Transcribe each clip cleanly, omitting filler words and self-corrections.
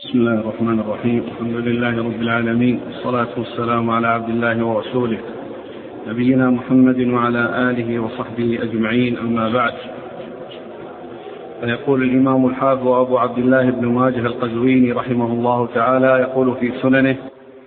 بسم الله الرحمن الرحيم. الحمد لله رب العالمين، والصلاة والسلام على عبد الله ورسوله نبينا محمد وعلى آله وصحبه أجمعين، أما بعد. فيقول الإمام الحافظ أبو عبد الله بن ماجه القزويني رحمه الله تعالى، يقول في سننه: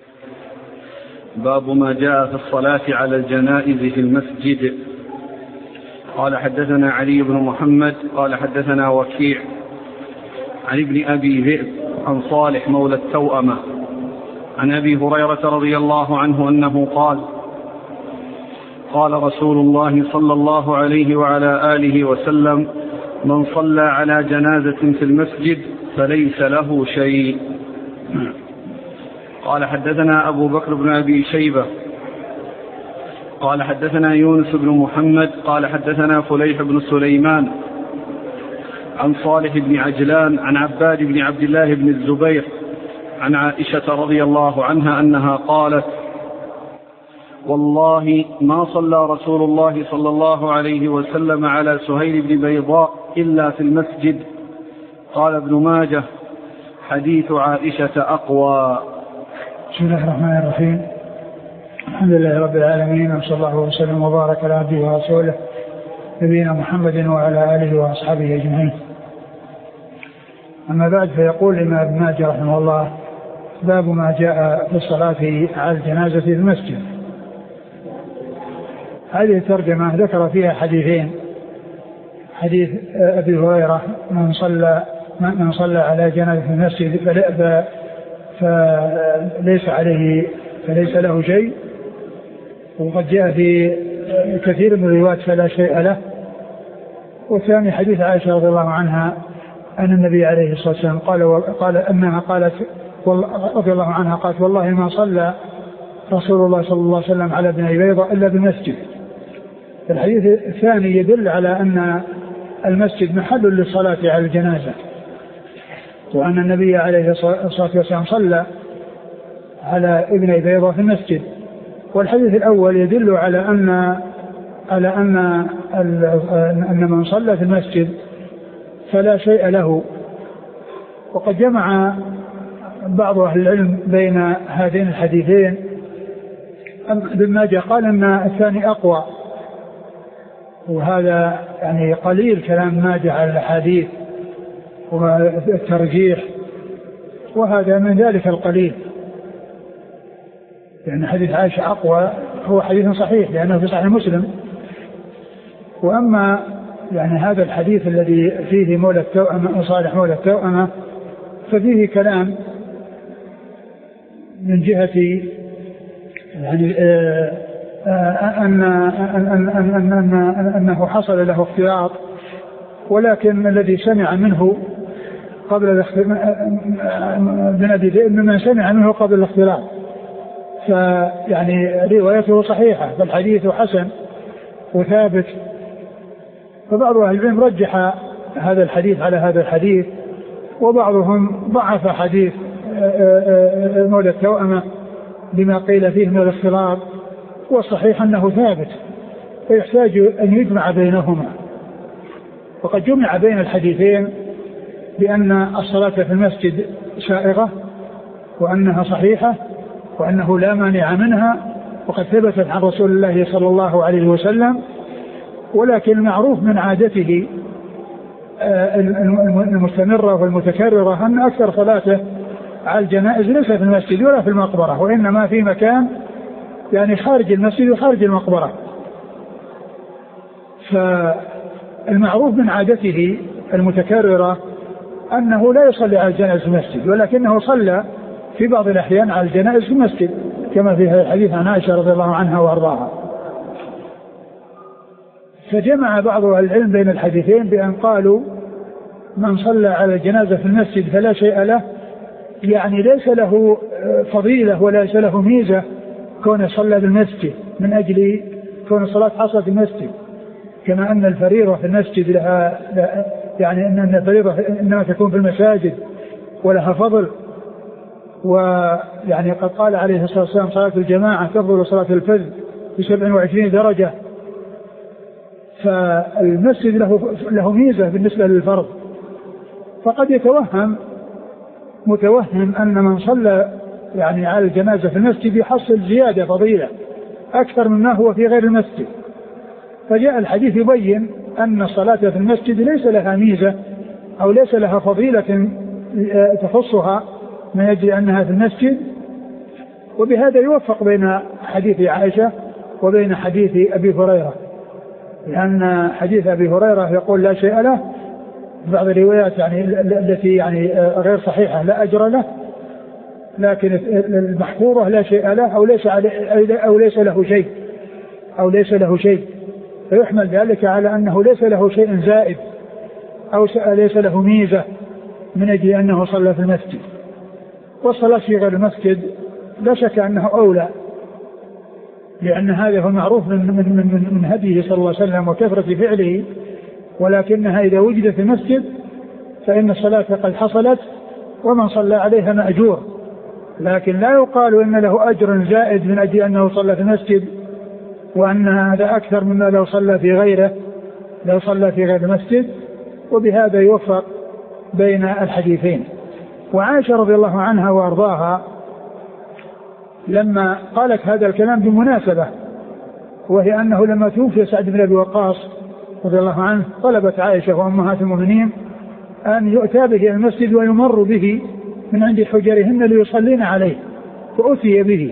باب ما جاء في الصلاة على الجنائز في المسجد. قال: حدثنا علي بن محمد قال: حدثنا وكيع عن ابن أبي ذئب عن صالح مولى التوأمة عن أبي هريرة رضي الله عنه أنه قال: قال رسول الله صلى الله عليه وعلى آله وسلم: من صلى على جنازة في المسجد فليس له شيء. قال: حدثنا أبو بكر بن أبي شيبة قال: حدثنا يونس بن محمد قال: حدثنا فليح بن سليمان عن صالح بن عجلان عن عباد بن عبد الله بن الزبير عن عائشة رضي الله عنها أنها قالت: والله ما صلى رسول الله صلى الله عليه وسلم على سهيل بن بيضاء إلا في المسجد. قال ابن ماجه: حديث عائشة أقوى. بسم الله الرحمن الرحيم. الحمد لله رب العالمين، وصلى الله وسلم وبارك على عبده ورسوله نبينا محمد وعلى آله وأصحابه أجمعين. أما بعد، فيقول الإمام ابن ماجه رحمه الله: باب ما جاء في الصلاة على الجنازة في المسجد. هذه الترجمة ذكر فيها حديثين: حديث أبي هريرة: من صلى على جنازة في المسجد فليس له شيء، وقد جاء في كثير من الروايات فلا شيء له. والثاني حديث عائشة رضي الله عنها أن النبي عليه الصلاة والسلام قال أنها قالت رضي الله عنها قالت: والله ما صلى رسول الله صلى الله عليه وسلم على ابن بيضاء إلا بالمسجد. الحديث الثاني يدل على أن المسجد محل للصلاة على الجنازة، وأن النبي عليه الصلاة والسلام صلى على ابن بيضاء في المسجد. والحديث الأول يدل على أن من صلى في المسجد فلا شيء له. وقد جمع بعض أهل العلم بين هذين الحديثين. ابن ماجه قال أن الثاني أقوى، وهذا يعني قليل كلام ماجه على الحديث والترجيح، وهذا من ذلك القليل، لأن حديث عائشة أقوى، هو حديث صحيح لأنه في صحيح مسلم. وأما يعني هذا الحديث الذي فيه مولى التوأمة وصالح مولى التوأمة ففيه كلام من جهة يعني أنه حصل له اختلاط، ولكن الذي سمع منه قبل ممن سمع منه قبل الاختلاط، فيعني روايته صحيحة، فالحديث حسن وثابت. فبعض أهل العلم رجح هذا الحديث على هذا الحديث، وبعضهم ضعف حديث مولى التوأمة بما قيل فيه من الاختلاط، والصحيح أنه ثابت ويحتاج أن يجمع بينهما. وقد جمع بين الحديثين بأن الصلاة في المسجد سائغة، وأنها صحيحة، وأنه لا مانع منها، وقد ثبتت عن رسول الله صلى الله عليه وسلم. ولكن المعروف من عادته المستمرة والمتكررة أن أكثر صلاته على الجنائز ليس في المسجد ولا في المقبرة، وإنما في مكان يعني خارج المسجد وخارج المقبرة. فالمعروف من عادته المتكررة أنه لا يصلي على الجنائز في المسجد، ولكنه صلى في بعض الأحيان على الجنائز في المسجد، كما في هذا الحديث عن عائشة رضي الله عنها وأرضاها. فجمع بعض أهل العلم بين الحديثين بأن قالوا: من صلى على الجنازة في المسجد فلا شيء له، يعني ليس له فضيلة وليس له ميزة كون صلى بالمسجد من أجل كون الصلاة حصلت في المسجد، كما أن الفريضة في المسجد لها يعني أن الفريضة إنما تكون في المساجد ولها فضل. ويعني قد قال عليه الصلاة والسلام: صلاة الجماعة تفضل صلاة الفجر ب27 درجة. فالمسجد له ميزة بالنسبة للفرض. فقد يتوهم متوهم أن من صلى يعني على الجنازة في المسجد يحصل زيادة فضيلة أكثر مما هو في غير المسجد. فجاء الحديث يبين أن الصلاة في المسجد ليس لها ميزة أو ليس لها فضيلة تخصها من أجل أنها في المسجد. وبهذا يوفق بين حديث عائشة وبين حديث أبي هريرة، لأن حديث أبي هريرة يقول لا شيء له، بعض الروايات يعني التي يعني غير صحيحة لا أجر له، لكن المحفوظة لا شيء له أو ليس له شيء فيحمل ذلك على أنه ليس له شيء زائد أو ليس له ميزة من أجل أنه صلى في المسجد. والصلاة في غير المسجد لا شك أنه أولى، لأن هذا هو معروف من هديه صلى الله عليه وسلم وكثرة فعله، ولكنها إذا وجدت في المسجد فإن الصلاة قد حصلت ومن صلى عليها مأجور، لكن لا يقال إن له أجر زائد من أجل أنه صلى في المسجد وأن هذا أكثر مما لو صلى في غيره المسجد. وبهذا يوفق بين الحديثين. وعائشة رضي الله عنها وأرضاها لما قالت هذا الكلام بمناسبة، وهي أنه لما توفي سعد بن أبي وقاص رضي الله عنه طلبت عائشة وأمهات المؤمنين أن يؤتى به إلى المسجد ويمر به من عند حجرهن ليصلين عليه، فأتي به.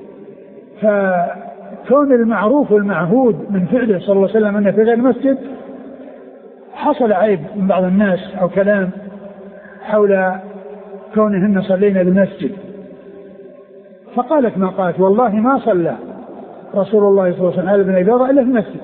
فكون المعروف والمعهود من فعله صلى الله عليه وسلم أنه في غير المسجد، حصل عيب من بعض الناس أو كلام حول كونهن صلينا بالمسجد، فقالت ما قالت والله ما صلى رسول الله صلى الله عليه وسلم على ابن أبي بكر إلا في المسجد.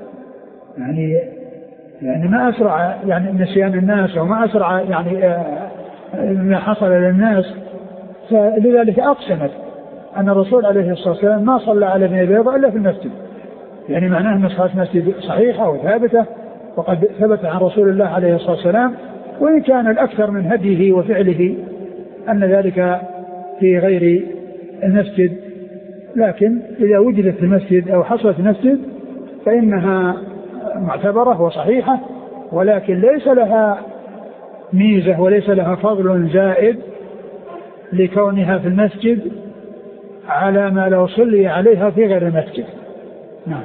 يعني ما أسرع يعني نسيان الناس وما أسرع يعني ما حصل للناس، فلذلك أقسمت أن الرسول عليه الصلاة والسلام ما صلى على ابن أبي بكر إلا في المسجد، يعني معناه أن صلاة المسجد صحيحة وثابتة وقد ثبت عن رسول الله عليه الصلاة والسلام، وإن كان الأكثر من هديه وفعله أن ذلك في غير المسجد، لكن إذا وجدت في المسجد أو حصلت في المسجد فإنها معتبرة وصحيحة، ولكن ليس لها ميزة وليس لها فضل زائد لكونها في المسجد على ما لو صلي عليها في غير المسجد. نعم.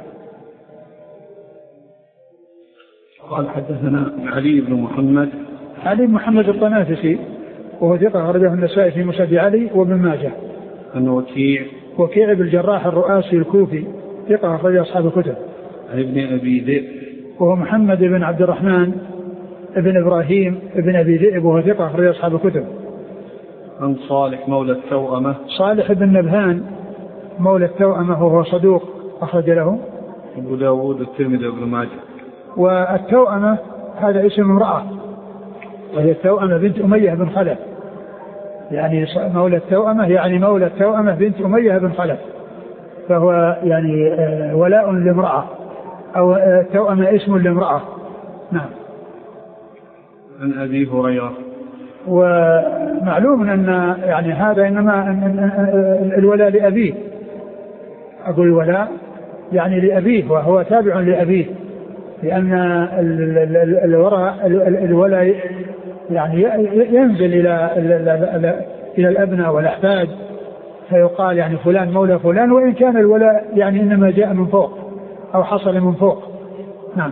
قال حدثنا علي بن محمد الطنافسي وهو ثقة أخرجه النسائي في مسند علي وابن ماجه. عن وكيع بن الجراح الرؤاسي الكوفي ثقة أخرج أصحاب الكتب. عن ابن أبي ذئب وهو محمد بن عبد الرحمن ابن إبراهيم ابن أبي ذئب وهو ثقة أخرج أصحاب الكتب. عن صالح مولى التوأمة صالح بن نبهان مولى التوأمة وهو صدوق أخرج له أبو داود والترمذي وابن ماجه. والتوأمة هذا اسم امرأة، وهي التوأمة بنت أمية بن خلف، يعني مولى التوأمة يعني مولى التوأمة بنت أمية بن خلف، فهو يعني ولاء لامرأة أو التوأمة اسم لامرأة. نعم. عن أبي هريرة. ومعلوم أن يعني هذا إنما الولاء لأبيه، أقول الولاء يعني لأبيه وهو تابع لأبيه، لأن الولاء يعني ينزل إلى الأبناء والأحفاد، فيقال يعني فلان مولى فلان، وإن كان الولاء يعني إنما جاء من فوق أو حصل من فوق. نعم.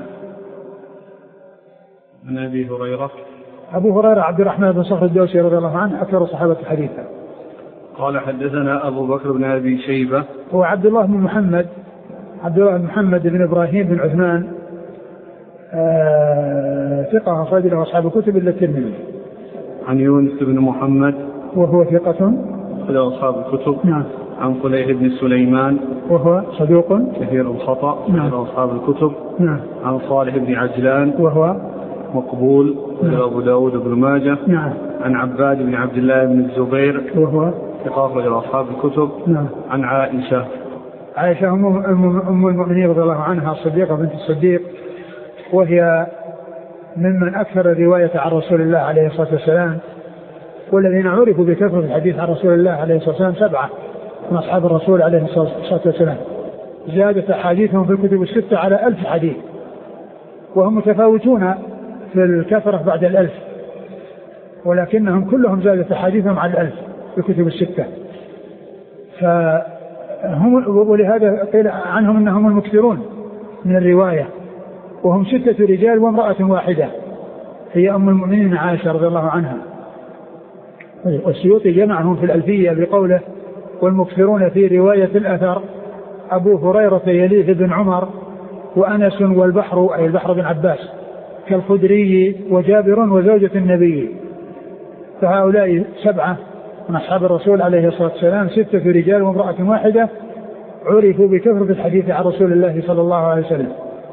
عن أبي هريرة. أبو هريرة عبد الرحمن بن صخر الدوسي رضي الله عنه أكثر صحابة حديثا. قال حدثنا أبو بكر بن أبي شيبة هو عبد الله بن محمد بن إبراهيم بن عثمان ثقة أخرج له أصحاب الكتب إلا الترمذي. عن يونس بن محمد وهو ثقة أخرج أصحاب الكتب. نعم. عن قليح بن سليمان وهو صدوق كثير الخطأ أخرج أصحاب الكتب. نعم. عن صالح بن عجلان وهو مقبول أخرج أبو داود وابن ماجه. نعم. عن عباد بن عبد الله بن الزبير وهو ثقة أخرج أصحاب الكتب. نعم. عن عائشة أم المؤمنين رضي الله عنها الصديقة بنت الصديق، وهي ممن أكثر الرواية عن رسول الله عليه الصلاة والسلام، والذين عرفوا بكثرة الحديث عن رسول الله عليه الصلاة والسلام 7 من أصحاب الرسول عليه الصلاة والسلام، زادت أحاديثهم في الكتب 6 على 1000 حديث، وهم متفاوتون في الكثرة بعد 1000، ولكنهم كلهم زادت أحاديثهم على 1000 في الكتب الستة. فهم ولهذا قيل عنهم أنهم المكثرون من الرواية، وهم 6 رجال وامرأة واحدة هي أم المؤمنين عائشة رضي الله عنها. والسيوطي جمعهم في الألفية بقوله والمكثرون في رواية الأثر أبو هريرة يليه بن عمر وأنس والبحر أي البحر بن عباس كالخدري وجابر وزوجة النبي. فهؤلاء 7 من أصحاب الرسول عليه الصلاة والسلام 6 رجال وامرأة واحدة عرفوا بكثرة الحديث عن رسول الله صلى الله عليه وسلم.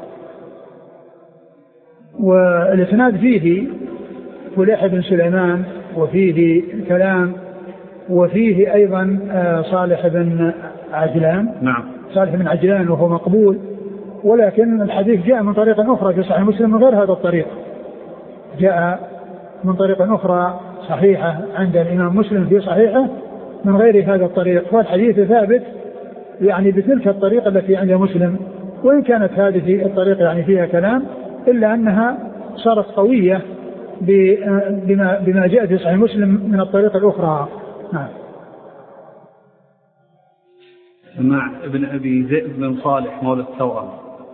والإسناد فيه فليح بن سليمان وفيه كلام وفيه أيضا صالح بن عجلان. نعم. صالح بن عجلان وهو مقبول، ولكن الحديث جاء من طريق أخرى في صحيح مسلم من غير هذا الطريق، جاء من طريق أخرى صحيحة عند الإمام مسلم في صحيحه من غير هذا الطريق. فالحديث ثابت يعني بتلك الطريقة التي عند مسلم، وإن كانت هذه الطريقة يعني فيها كلام إلا أنها صارت قوية بما جاء في صحيح مسلم من الطريقة الأخرى. نعم. مع ابن أبي ذئب بن صالح مولى التوأم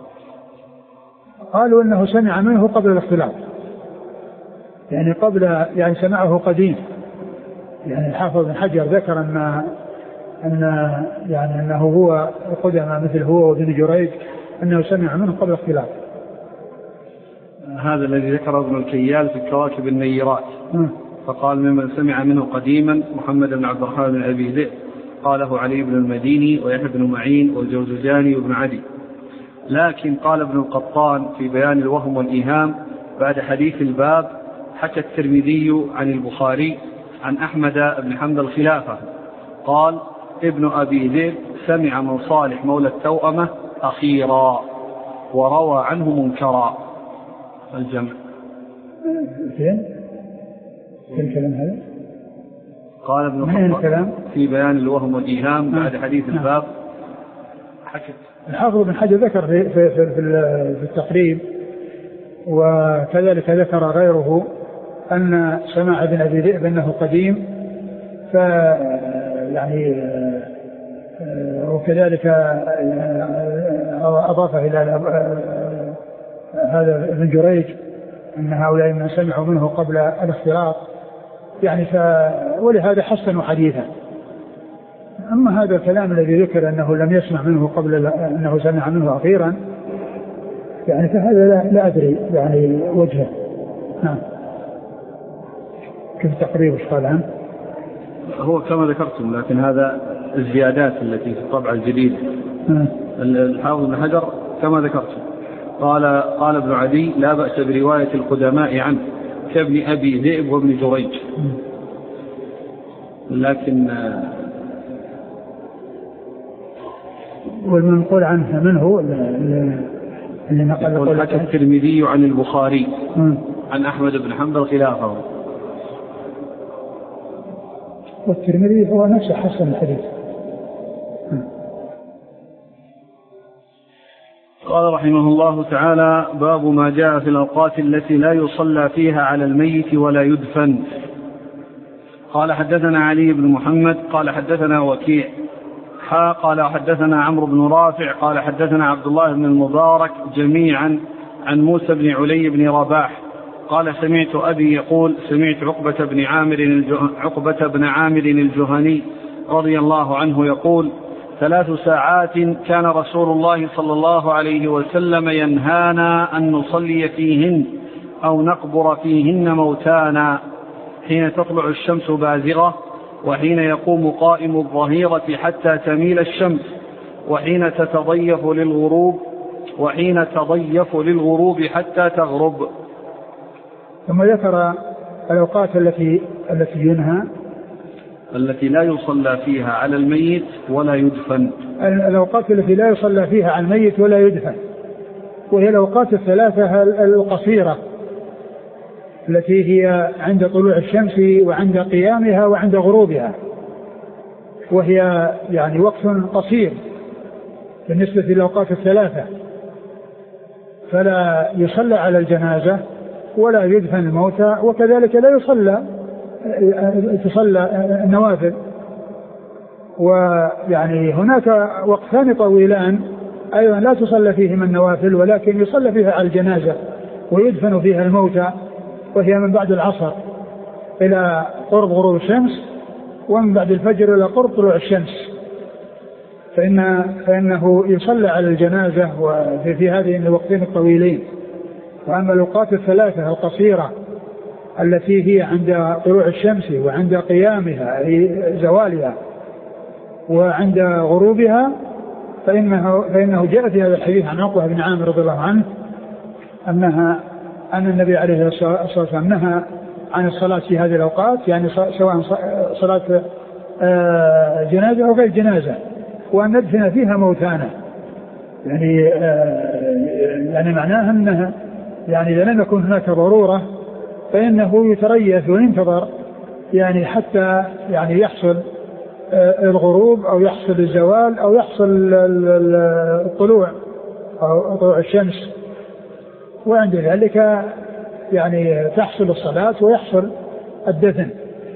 قالوا إنه سمع منه قبل الاختلاط، يعني قبل يعني سمعه قديم. يعني الحافظ بن حجر ذكر أنه هو قدم مثل هو وابن جريج أنه سمع منه قبل الاختلاط. هذا الذي ذكره ابن الكيال في كواكب النيرات فقال ممن سمع منه قديما محمد بن عبد الرحمن بن أبي ذئب قاله علي بن المديني ويحيى بن معين والجوزجاني وابن عدي. لكن قال ابن القطان في بيان الوهم والإيهام بعد حديث الباب حكى الترمذي عن البخاري عن أحمد بن حنبل خلافه قال ابن أبي ذئب سمع من صالح مولى التوأمة أخيرا وروى عنه منكرا. الجمع فين الكلام هذا؟ قال ابن القطان في بيان الوهم والإيهام بعد حديث الباب حكى الحافظ بن حجر ذكر في التقريب، وكذلك ذكر غيره أن سماع ابن أبي ذئب أنه قديم، يعني وكذلك أضافه إلى هذا ابن جريج أن هؤلاء من سمعوا منه قبل الاختلاط، يعني ولهذا حسنوا حديثا. أما هذا الكلام الذي ذكر أنه لم يسمع منه قبل أنه سمع منه أخيرا، يعني فهذا لا أدري يعني وجهه. نعم. كيف تقريب ايش قال عنه؟ هو كما ذكرتم، لكن هذا الزيادات التي في الطبعة الجديدة. الحافظ بن حجر كما ذكرتم قال ابن عدي لا بأس برواية القدماء عنه كابن أبي ذئب وابن جريج، لكن والمنقول عنه منه اللي نقل حكى الترمذي عن البخاري عن أحمد بن حنبل خلافه، والترمذي هو نفسه حسن الحديث. قال رحمه الله تعالى باب ما جاء في الأوقات التي لا يصلى فيها على الميت ولا يدفن. قال حدثنا علي بن محمد قال حدثنا وكيع قال حدثنا عمرو بن رافع قال حدثنا عبد الله بن المبارك جميعا عن موسى بن علي بن رباح قال سمعت أبي يقول سمعت عقبة بن عامر الجهني رضي الله عنه يقول 3 ساعات كان رسول الله صلى الله عليه وسلم ينهانا أن نصلي فيهن أو نقبر فيهن موتانا حين تطلع الشمس بازغة وحين يقوم قائم الظهيرة حتى تميل الشمس وحين تضيف للغروب حتى تغرب. ثم ذكر الأوقات التي ينهى التي لا يصلى فيها على الميت ولا يدفن. الأوقات التي لا يصلى فيها على الميت ولا يدفن، وهي الأوقات 3 القصيرة التي هي عند طلوع الشمس وعند قيامها وعند غروبها، وهي يعني وقت قصير بالنسبة للأوقات 3، فلا يصلى على الجنازة ولا يدفن الموتى، وكذلك لا يصلى تصلى النوافل. ويعني هناك وقتان طويلان أيضا لا تصلى فيهما النوافل، ولكن يصلى فيها على الجنازة ويدفن فيها الموتى، وهي من بعد العصر إلى قرب غروب الشمس، ومن بعد الفجر إلى قرب طلوع الشمس، فإنه يصلى على الجنازة وفي هذه الوقتين الطويلين. وأما الأوقات الثلاثة القصيرة التي هي عند طلوع الشمس وعند قيامها أي زوالها وعند غروبها، فإنه جاء في هذا الحديث عن عقبة بن عامر رضي الله عنه أن النبي عليه الصلاة والسلام نهى عن الصلاة في هذه الأوقات، يعني سواء صلاة جنازة أو غير جنازة، وأن ندفن فيها موتانا. يعني معناها أنها يعني إذا لم يكن هناك ضرورة فإنه يتريث وينتظر يعني حتى يعني يحصل الغروب أو يحصل الزوال أو يحصل الطلوع أو طلوع الشمس، وعند ذلك يعني تحصل الصلاة ويحصل الدفن.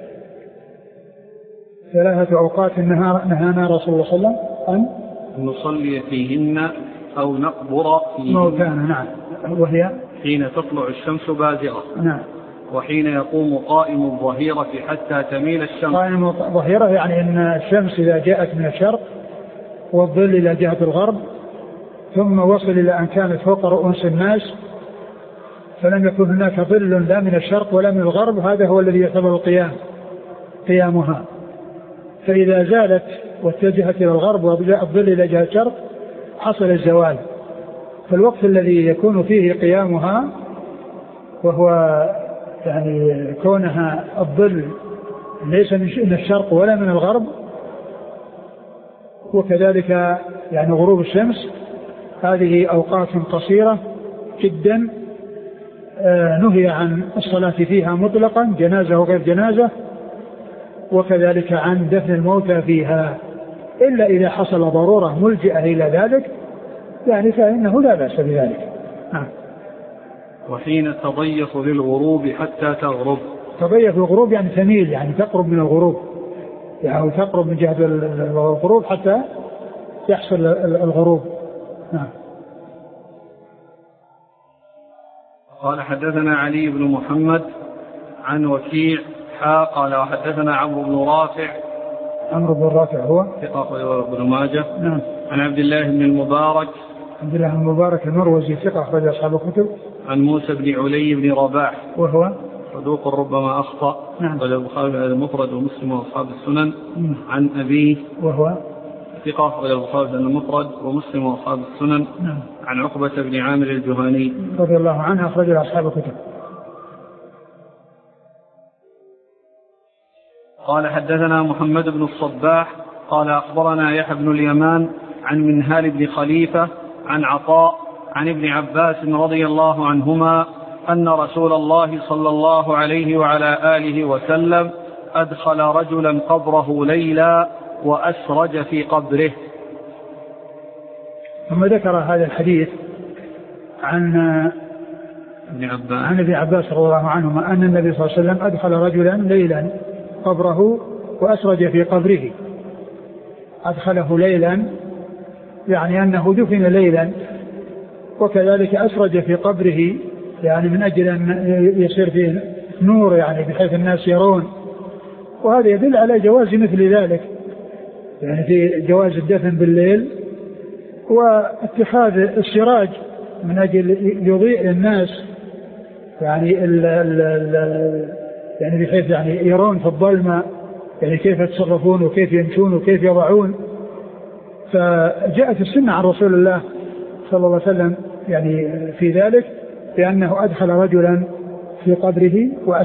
ثلاثة أوقات نهانا رسول الله صلى الله عليه وسلم أن نصلي فيهن أو نقبر فيهن موتانا. نعم. وهي حين تطلع الشمس بازغة. نعم. وحين يقوم قائم الظهيرة حتى تميل الشمس. قائم الظهيرة يعني أن الشمس إذا جاءت من الشرق والظل إلى جهة الغرب ثم وصل إلى أن كانت فوق رؤوس الناس فلم يكن هناك ظل لا من الشرق ولا من الغرب، هذا هو الذي يعتبر قيامها. فإذا زالت واتجهت إلى الغرب وجاء الظل إلى جهة الشرق حصل الزوال. فالوقت الذي يكون فيه قيامها وهو يعني كونها الظل ليس من الشرق ولا من الغرب، وكذلك يعني غروب الشمس، هذه أوقات قصيرة جدا نهي عن الصلاة فيها مطلقا جنازة وغير جنازة، وكذلك عن دفن الموتى فيها، إلا إذا حصل ضرورة ملجئة إلى ذلك يعني فإنه لا بأس بذلك. وحين تضيف للغروب حتى تغرب. تضيف الغروب يعني تميل، يعني تقرب من الغروب، يعني تقرب من جهة الغروب حتى يحصل الغروب. نعم. قال حدثنا علي بن محمد عن وكيع قال وحدثنا عمرو بن رافع هو ثقة ابن ماجه. نعم. عن عبد الله بن المبارك المروزي ثقة أخرج أصحاب الكتب. عن موسى بن علي بن رباح وهو صدوق ربما أخطأ. نعم. قال البخاري المفرد ومسلم وأصحاب السنن. عن أبيه وهو ثقة قال البخاري المفرد ومسلم وأصحاب السنن. نعم. عن عقبة بن عامر الجهني رضي الله عنه أخرج أصحاب الكتب. قال حدثنا محمد بن الصباح قال أخبرنا يحيى بن اليمان عن منهال بن خليفة عن عطاء عن ابن عباس رضي الله عنهما أن رسول الله صلى الله عليه وعلى آله وسلم أدخل رجلا قبره ليلا وأسرج في قبره. ثم ذكر هذا الحديث عن ابن عباس رضي الله عنهما أن النبي صلى الله عليه وسلم أدخل رجلا ليلا قبره وأسرج في قبره. أدخله ليلا يعني أنه دفن ليلا، وكذلك أسرج في قبره يعني من أجل أن يصير فيه نور يعني بحيث الناس يرون، وهذا يدل على جواز مثل ذلك، يعني في جواز الدفن بالليل واتخاذ السراج من أجل يضيء الناس يعني يعني بحيث يعني يرون في الظلمة يعني كيف يتصرفون وكيف يمشون وكيف يضعون. فجاءت السنة عن رسول الله صلى الله عليه وسلم يعني في ذلك، بأنه أدخل رجلا في قبره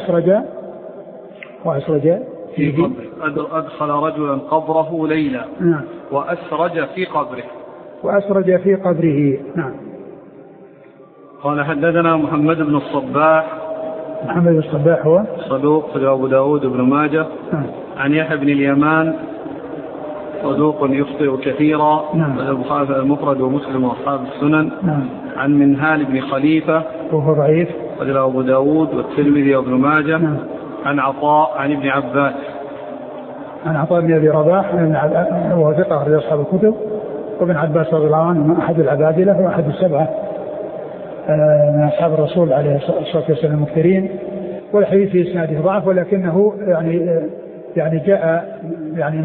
وأسرج فيه. أدخل رجلا قبره ليلا. نعم. وأسرج في قبره. نعم. قال حدثنا محمد بن الصباح هو صدوق في أبو داود بن ماجه. نعم. عن يحيى بن اليمان صدوق يخطئ كثيرا. نعم. البخاري المفرد ومسلم وأصحاب السنن. نعم. عن منهال بن خليفة وهو ضعيف قال أبو داود والترمذي وابن ماجه. نعم. عن عطاء عن ابن عباس. عن عطاء بن أبي رباح وهو ثقة أخرج أصحاب الكتب. وابن عباس رضي الله عنه أحد العبادلة وأحد السبعة من أصحاب الرسول عليه الصلاة والسلام المكثرين. والحديث في إسناده ضعف ولكنه يعني جاء يعني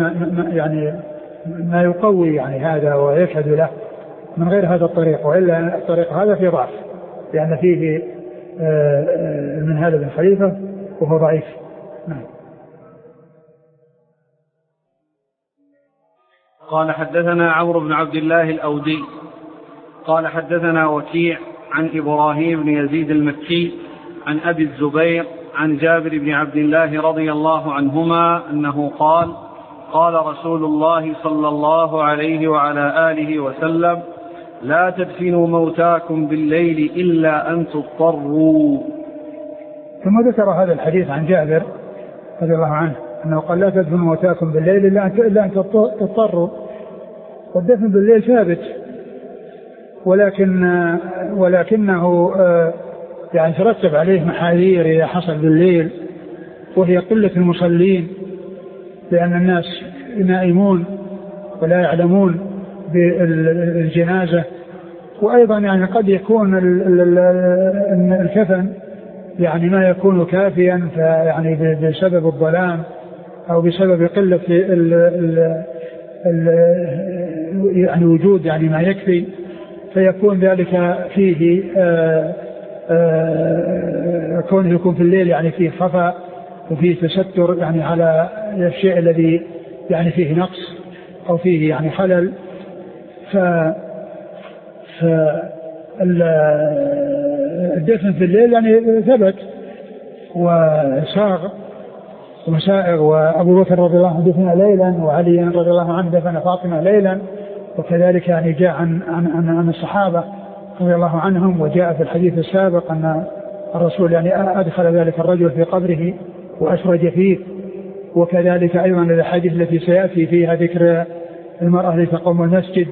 ما يقوي يعني هذا ويشهد له من غير هذا الطريق، وإلا الطريق هذا في ضعف لأن فيه من هذا بن خليفة وهو ضعيف. نعم. قال حدثنا عمرو بن عبد الله الأودي قال حدثنا وكيع عن إبراهيم بن يزيد المكي عن أبي الزبير عن جابر بن عبد الله رضي الله عنهما أنه قال قال رسول الله صلى الله عليه وعلى آله وسلم لا تدفنوا موتاكم بالليل إلا أن تضطروا. ثم ذكر هذا الحديث عن جابر رضي الله عنه أنه قال لا تدفنوا موتاكم بالليل إلا أن تضطروا. والدفن بالليل ثابت ولكنه يعني ترتب عليه محاذير إذا حصل بالليل، وهي قلة المصلين لأن الناس نائمون ولا يعلمون بالجنازة. وأيضا يعني قد يكون الكفن يعني ما يكون كافيا يعني بسبب الظلام أو بسبب قلة يعني وجود يعني ما يكفي، فيكون ذلك فيه كونه يكون في الليل يعني فيه خفاء وفيه تستر يعني على الشيء الذي يعني فيه نقص أو فيه يعني خلل. الدفن في الليل يعني ثبت وساغ وسائغ، وأبو بكر رضي الله عنه دفن ليلا وعلي رضي الله عنه دفن فاطمة ليلا، وكذلك يعني جاء عن الصحابة رضي الله عنهم، وجاء في الحديث السابق أن الرسول يعني أدخل ذلك الرجل في قبره وأسرج فيه. وكذلك أيضا الحديث التي سيأتي فيها ذكر المرأة التي تقوم المسجد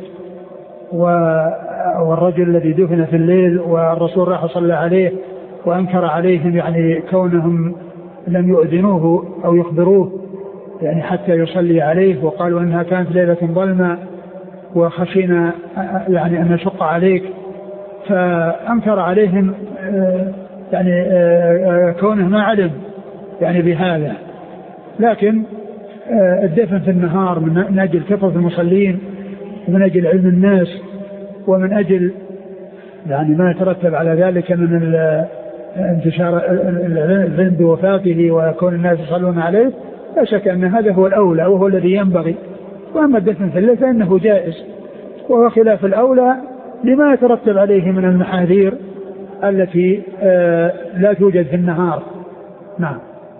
والرجل الذي دفن في الليل والرسول راح صلى عليه وأنكر عليهم يعني كونهم لم يؤذنوه أو يخبروه يعني حتى يصلي عليه، وقالوا أنها كانت ليلة ظلمة وخشينا يعني أن نشق عليك، فأنكر عليهم يعني كونه ما علم يعني بهذا. لكن الدفن في النهار من أجل كثرة المصلين ومن أجل علم الناس ومن أجل يعني ما يترتب على ذلك من انتشار العلم بوفاته وكون الناس يصلون عليه، لا شك أن هذا هو الأولى وهو الذي ينبغي. وأما الدفن في الليل فإنه جائز، وهو خلاف الأولى لما يترتب عليه من المحاذير التي لا توجد في النهار. نعم.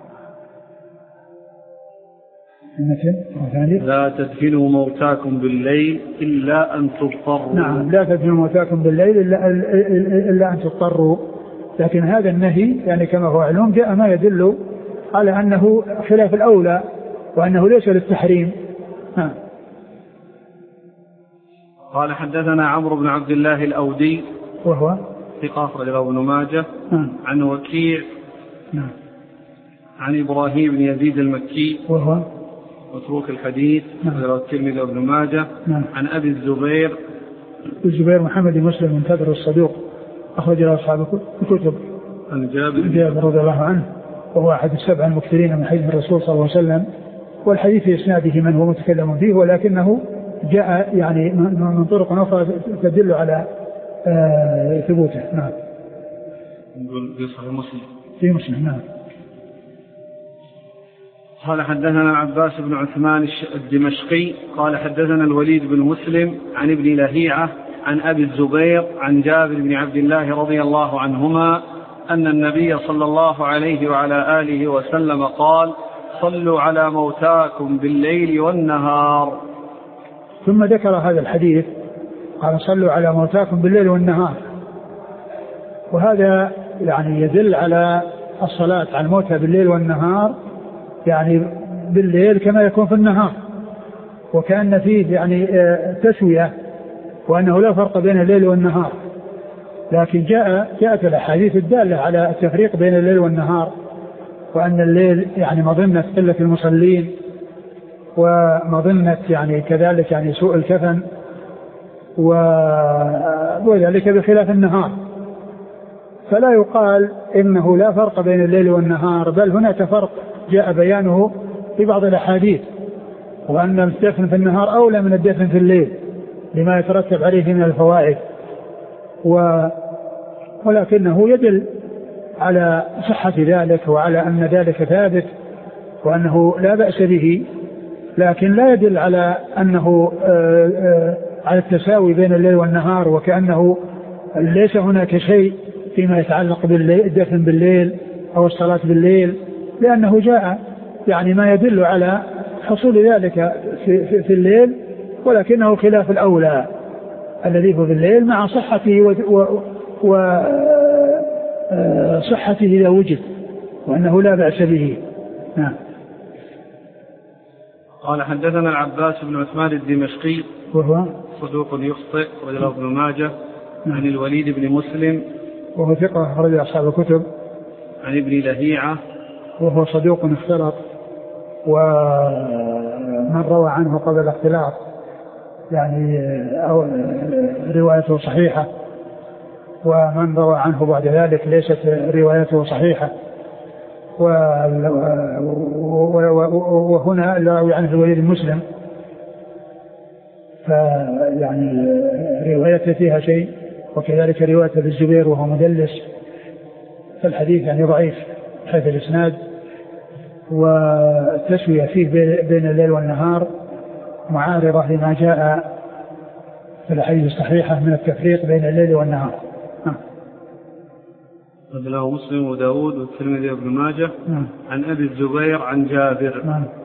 لا تدفنوا موتاكم بالليل إلا أن تضطروا. نعم، لا تدفنوا موتاكم بالليل إلا أن تضطروا. لكن هذا النهي يعني كما هو علوم جاء ما يدل على أنه خلاف الأولى وأنه ليس للتحريم. قال حدثنا عمرو بن عبد الله الأودي وهو ثقة أخرج له ابن ماجه عن وكيع عن إبراهيم بن يزيد المكي وهو متروك الحديث رواه الترمذي وابن ماجه عن أبي الزبير محمد بن مسلم المنتظر الصدوق أخرج له أصحاب الكتب عن جابر رضي الله عنه وهو أحد السبع المكثرين من حديث الرسول صلى الله عليه وسلم. والحديث في إسناده من هو متكلم فيه، ولكنه جاء يعني من طرق أخرى تدل على ثبوته. نعم. نقول في صحيح مسلم. في مسلم. نعم. قال حدثنا عباس بن عثمان الدمشقي قال حدثنا الوليد بن مسلم عن ابن لهيعة عن أبي الزبير عن جابر بن عبد الله رضي الله عنهما أن النبي صلى الله عليه وعلى آله وسلم قال صلوا على موتاكم بالليل والنهار. ثم ذكر هذا الحديث قال صلوا على موتاكم بالليل والنهار، وهذا يعني يدل على الصلاة على الموتى بالليل والنهار، يعني بالليل كما يكون في النهار، وكأن فيه يعني تسوية وأنه لا فرق بين الليل والنهار. لكن جاءت الأحاديث الدالة على التفريق بين الليل والنهار، وأن الليل يعني مظنة قلة المصلين ومظنة يعني كذلك يعني سوء الكفن وذلك بخلاف النهار. فلا يقال إنه لا فرق بين الليل والنهار، بل هناك فرق جاء بيانه في بعض الأحاديث، وأن الدفن في النهار أولى من الدفن في الليل لما يترتب عليه من الفوائد، ولكنه يدل على صحة ذلك وعلى أن ذلك ثابت وأنه لا بأس به، لكن لا يدل على أنه على التساوي بين الليل والنهار، وكأنه ليس هناك شيء فيما يتعلق بالدفن بالليل أو الصلاة بالليل، لأنه جاء يعني ما يدل على حصول ذلك في الليل، ولكنه خلاف الأولى الذي هو في الليل مع صحته وصحته إذا وجد، وأنه لا بأس به. نعم. قال حدثنا العباس بن عثمان الدمشقي وهو صدوق يخطئ وله ابن ماجه عن الوليد بن مسلم وهو ثقة أخرج أصحاب الكتب عن ابن لهيعة وهو صدوق اختلط، ومن روى عنه قبل الاختلاط يعني أو روايته صحيحة، ومن روى عنه بعد ذلك ليست روايته صحيحة. وهنا الراوي عنه الوليد المسلم فيعني روايته فيها شيء، وكذلك روايته بالزبير وهو مدلس، فالحديث يعني ضعيف حيث الإسناد، والتسوية فيه بين الليل والنهار معارضة لما جاء في الحديث الصحيحة من التفريق بين الليل والنهار. له مسلم وداود والترمذي وابن ماجه عن أبي الزبير عن جابر.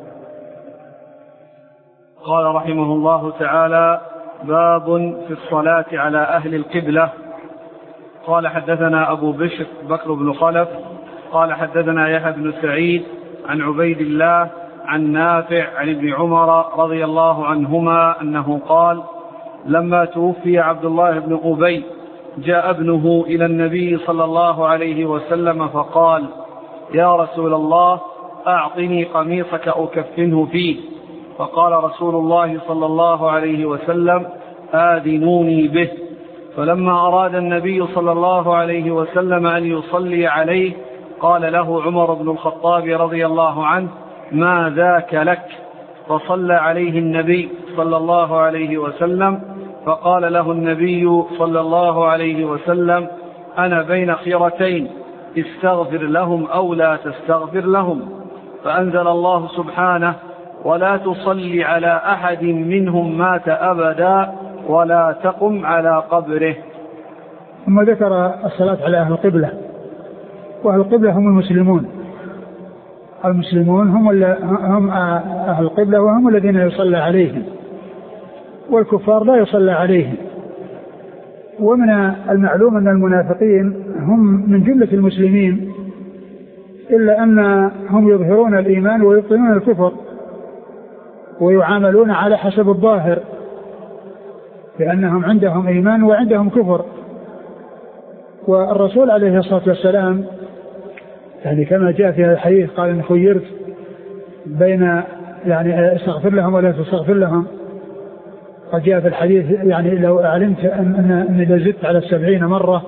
قال رحمه الله تعالى: باب في الصلاة على أهل القبلة. قال حدثنا أبو بشر بكر بن خلف قال حدثنا يحيى بن سعيد عن عبيد الله عن نافع عن ابن عمر رضي الله عنهما أنه قال: لما توفي عبد الله بن أبي جاء ابنه إلى النبي صلى الله عليه وسلم فقال: يا رسول الله، أعطني قميصك أكفنه فيه. فقال رسول الله صلى الله عليه وسلم: آذنوني به. فلما أراد النبي صلى الله عليه وسلم أن يصلي عليه قال له عمر بن الخطاب رضي الله عنه: ما ذاك لك؟ فصلى عليه النبي صلى الله عليه وسلم، فقال له النبي صلى الله عليه وسلم: أنا بين خيرتين، استغفر لهم أو لا تستغفر لهم. فأنزل الله سبحانه: ولا تصلي على أحد منهم مات أبدا ولا تقم على قبره. ثم ذكر الصلاة على أهل القبلة، وأهل القبلة هم المسلمون. المسلمون هم أهل القبلة وهم الذين يصلى عليهم، والكفار لا يصلى عليهم. ومن المعلوم أن المنافقين هم من جملة المسلمين، إلا أنهم يظهرون الإيمان ويبطنون الكفر، ويعاملون على حسب الظاهر، لأنهم عندهم إيمان وعندهم كفر. والرسول عليه الصلاة والسلام يعني كما جاء في هذا الحديث قال: إن خيرت بين يعني استغفر لهم ولا تستغفر لهم. قد جاء في الحديث يعني لو علمت أن إذا زدت على 70 مرة.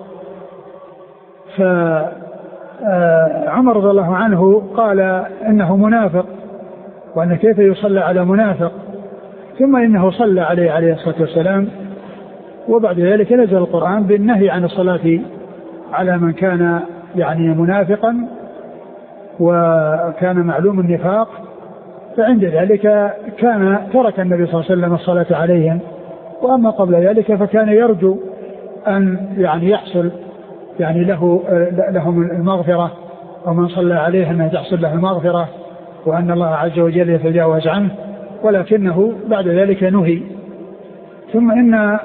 فعمر رضي الله عنه قال إنه منافق، وأن كيف يصلى على منافق، ثم إنه صلى عليه الصلاة والسلام. وبعد ذلك نزل القرآن بالنهي عن الصلاة على من كان يعني منافقا وكان معلوم النفاق، فعند ذلك كان ترك النبي صلى الله عليه وسلم الصلاة عليهم. وأما قبل ذلك فكان يرجو أن يعني يحصل يعني لهم المغفرة، ومن صلى عليه أن تحصل له المغفرة، وأن الله عز وجل يتجاوز عنه، ولكنه بعد ذلك نهي. ثم إن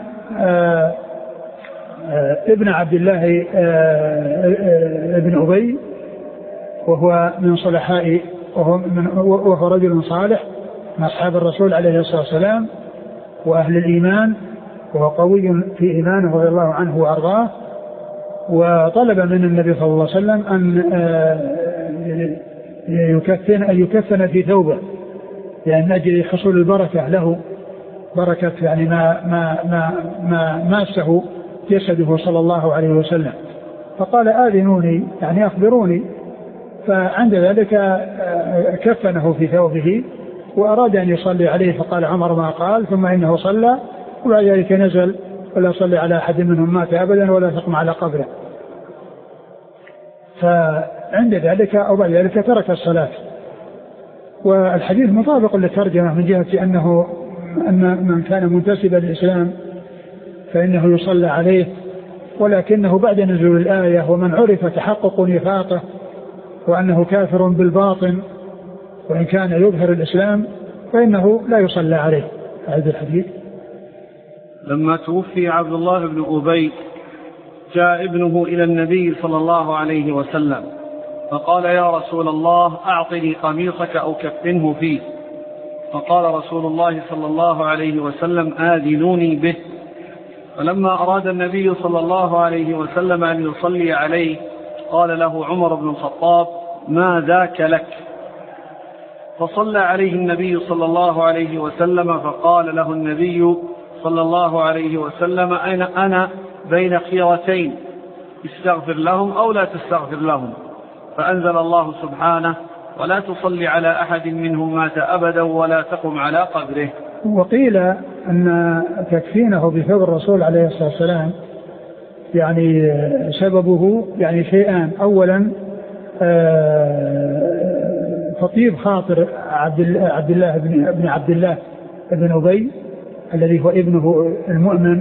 ابن عبد الله ابن أبي وهو من صلحاء وهو رجل صالح من أصحاب الرسول عليه الصلاة والسلام وأهل الإيمان، وهو قوي في إيمانه رضي الله عنه وأرضاه، وطلب من النبي صلى الله عليه وسلم أن يكفن في ثوبه، يعني من أجل حصول البركة له، بركة يعني ما ماسه جسده صلى الله عليه وسلم. فقال آذنوني يعني أخبروني، فعند ذلك كفنه في ثوبه وأراد أن يصلي عليه، فقال عمر ما قال، ثم إنه صلى وبعد ذلك نزل: ولا صلي على أحد منهم مات أبدا ولا تقم على قبره. فعند ذلك أو بعد ذلك ترك الصلاة. والحديث مطابق للترجمة من جهة أن من كان منتسبا للإسلام فإنه يصلى عليه، ولكنه بعد نزول الآية ومن عرف تحقق نفاقه وأنه كافر بالباطن وإن كان يظهر الإسلام فإنه لا يصلى عليه. هذا الحديث. لما توفي عبد الله بن أبي جاء ابنه إلى النبي صلى الله عليه وسلم فقال: يا رسول الله أعطني قميصك أو كفنه فيه. فقال رسول الله صلى الله عليه وسلم: آذنوني به. فلما أراد النبي صلى الله عليه وسلم أن يصلي عليه قال له عمر بن الخطاب: ما ذاك لك؟ فصلى عليه النبي صلى الله عليه وسلم، فقال له النبي صلى الله عليه وسلم: أنا بين خيرتين، استغفر لهم أو لا تستغفر لهم. فأنزل الله سبحانه: ولا تصلي على أحد منهم مات أبدا ولا تقم على قبره. وقيل أن تكفينه بثوب الرسول عليه الصلاة والسلام يعني سببه يعني شيئان: أولا تطيب خاطر عبد الله بن عبد الله بن أبي الذي هو ابنه المؤمن،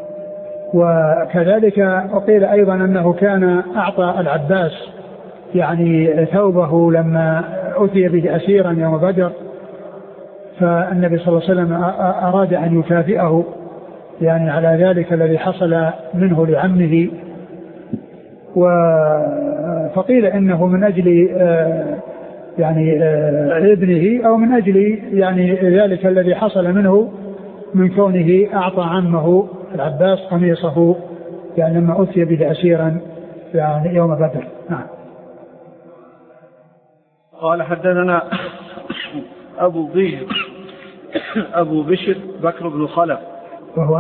وكذلك وقيل أيضا أنه كان أعطى العباس يعني ثوبه لما أتي به أسيرا يوم بدر، فالنبي صلى الله عليه وسلم أراد أن يكافئه يعني على ذلك الذي حصل منه لعمه. فقيل إنه من أجل يعني ابنه أو من أجل يعني ذلك الذي حصل منه من كونه أعطى عمه العباس قميصه يعني لما أتي به أسيرا يعني يوم بدر. نعم. قال: حدثنا أبو بشر بكر بن خلف وهو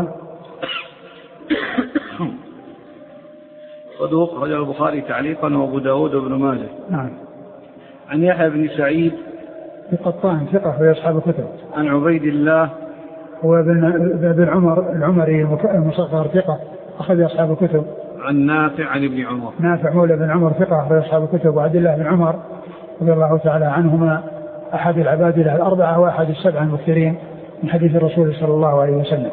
صدوق رجل البخاري تعليقا وأبو داود بن ماجه. نعم. عن يحيى بن سعيد القطان ثقة في أصحاب الكتب. عن عبيد الله هو بن عمر العمري المصغر ثقة أخذ أصحاب الكتب. عن نافع عن ابن عمر. نافع مولى بن عمر ثقة أخذ أصحاب الكتب. وعبد الله بن عمر رضي الله تعالى عنهما أحد العباد الأربعة وأحد السبعة المكثرين من حديث الرسول صلى الله عليه وسلم.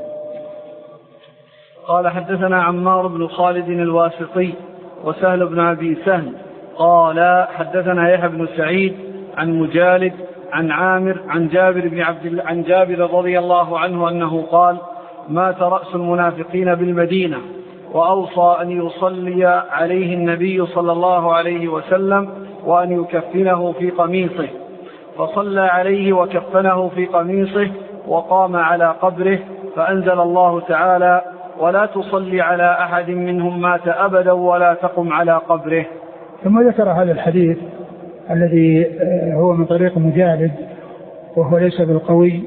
قال: حدثنا عمار بن خالد الواسطي وسهل بن أبي سهل قال: حدثنا يحيى بن سعيد عن مجالد عن عامر عن جابر رضي الله عنه أنه قال: مات رأس المنافقين بالمدينة وأوصى أن يصلي عليه النبي صلى الله عليه وسلم وأن يكفنه في قميصه، فصلى عليه وكفنه في قميصه وقام على قبره، فأنزل الله تعالى: ولا تصلي على أحد منهم مات أبدا ولا تقم على قبره. ثم ذكر هذا الحديث الذي هو من طريق مجالد وهو ليس بالقوي،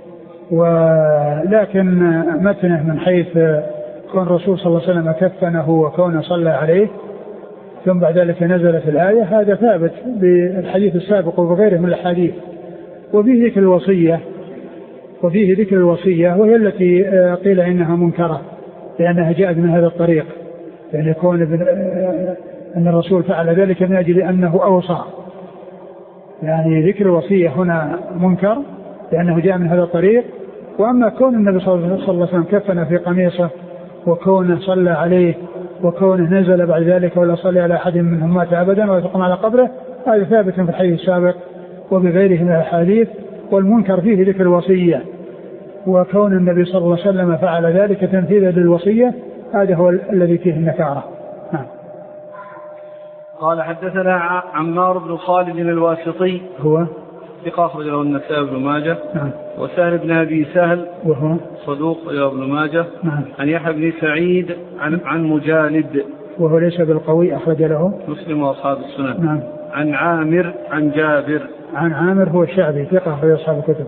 ولكن متنه من حيث كون الرسول صلى الله عليه وسلم كفنه وكون صلى عليه ثم بعد ذلك نزلت الآية، هذا ثابت بالحديث السابق وغيره من الحديث. وفيه ذكر الوصية وهي التي قيل إنها منكرة لأنها جاءت من هذا الطريق، يعني يكون أن الرسول فعل ذلك من أجل أنه أوصى، يعني ذكر الوصية هنا منكر لأنه جاء من هذا الطريق. وأما كون النبي صلى الله عليه وسلم كفن في قميصه وكونه صلى عليه وكونه نزل بعد ذلك ولا صلي على أحد منهم مات أبدا ولا تقم على قبره، هذا ثابت في الحديث السابق وبغيره من الحديث. والمنكر فيه ذكر الوصية، وكون النبي صلى الله عليه وسلم فعل ذلك تنفيذا للوصية هذا هو الذي فيه النكارة. قال: حدثنا عمار بن خالد الواسطي هو ثقة أخرج له النسائي بن ماجه. وسهل بن أبي سهل وهو صدوق له ابن ماجه. عن يحيى بن سعيد عن مجالد وهو ليس بالقوي أخرج له مسلم وأصحاب السنن. عن عامر عن جابر. عن عامر هو الشعبي ثقة في أصحاب الكتب.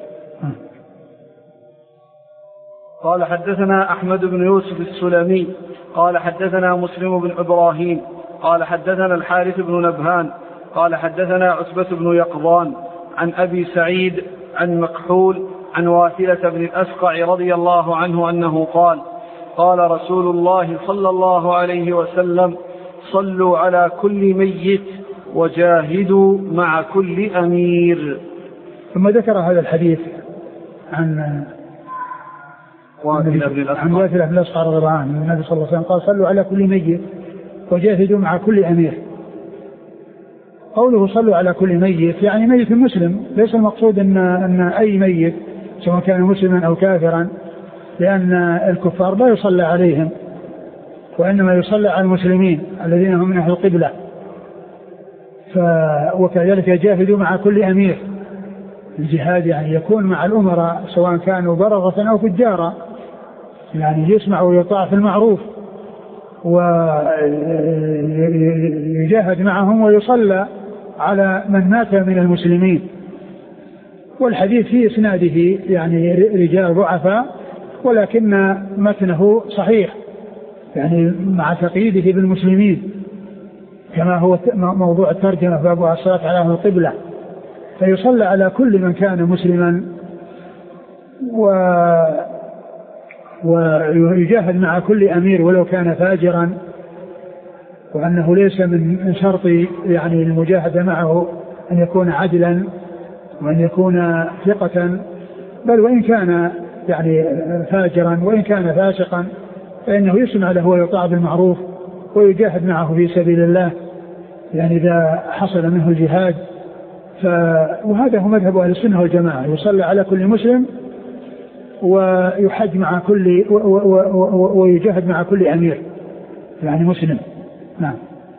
قال حدثنا أحمد بن يوسف السلمي قال حدثنا مسلم بن إبراهيم قال حدثنا الحارث بن نبهان قال حدثنا عتبة بن يقظان عن أبي سعيد عن مكحول عن واثلة بن الأسقع رضي الله عنه أنه قال قال رسول الله صلى الله عليه وسلم صلوا على كل ميت وجاهدوا مع كل أمير. ثم ذكر هذا الحديث عن واثلة بن الأسقع رضي الله عنه النبي صلى الله عليه وسلم قال صلوا على كل ميت وجاهدوا مع كل أمير. قوله صلوا على كل ميت يعني ميت مسلم، ليس المقصود أن أي ميت سواء كان مسلما أو كافرا، لأن الكفار لا يصلى عليهم وإنما يصلى على المسلمين الذين هم من أهل القبلة. وكذلك يجاهدوا مع كل أمير. الجهاد يعني يكون مع الأمراء سواء كانوا بررة أو فجارا، يعني يسمع ويطاع في المعروف ويجاهد معهم ويصلى على من مات من المسلمين. والحديث في إسناده يعني رجال ضعفاء، ولكن متنه صحيح يعني مع تقييده بالمسلمين كما هو موضوع الترجمة باب الصلاة على أهل القبلة. فيصلى على كل من كان مسلما ويجاهد مع كل أمير ولو كان فاجرا، وأنه ليس من شرط يعني المجاهدة معه أن يكون عدلا وأن يكون ثقة، بل وإن كان يعني فاجرا وإن كان فاسقا فإنه يسمع له ويطاع بالمعروف ويجاهد معه في سبيل الله يعني إذا حصل منه الجهاد. وهذا هو مذهب أهل السنة والجماعة، يصلي على كل مسلم ويحج مع كل ويجاهد مع كل أمير يعني مسلم. نعم.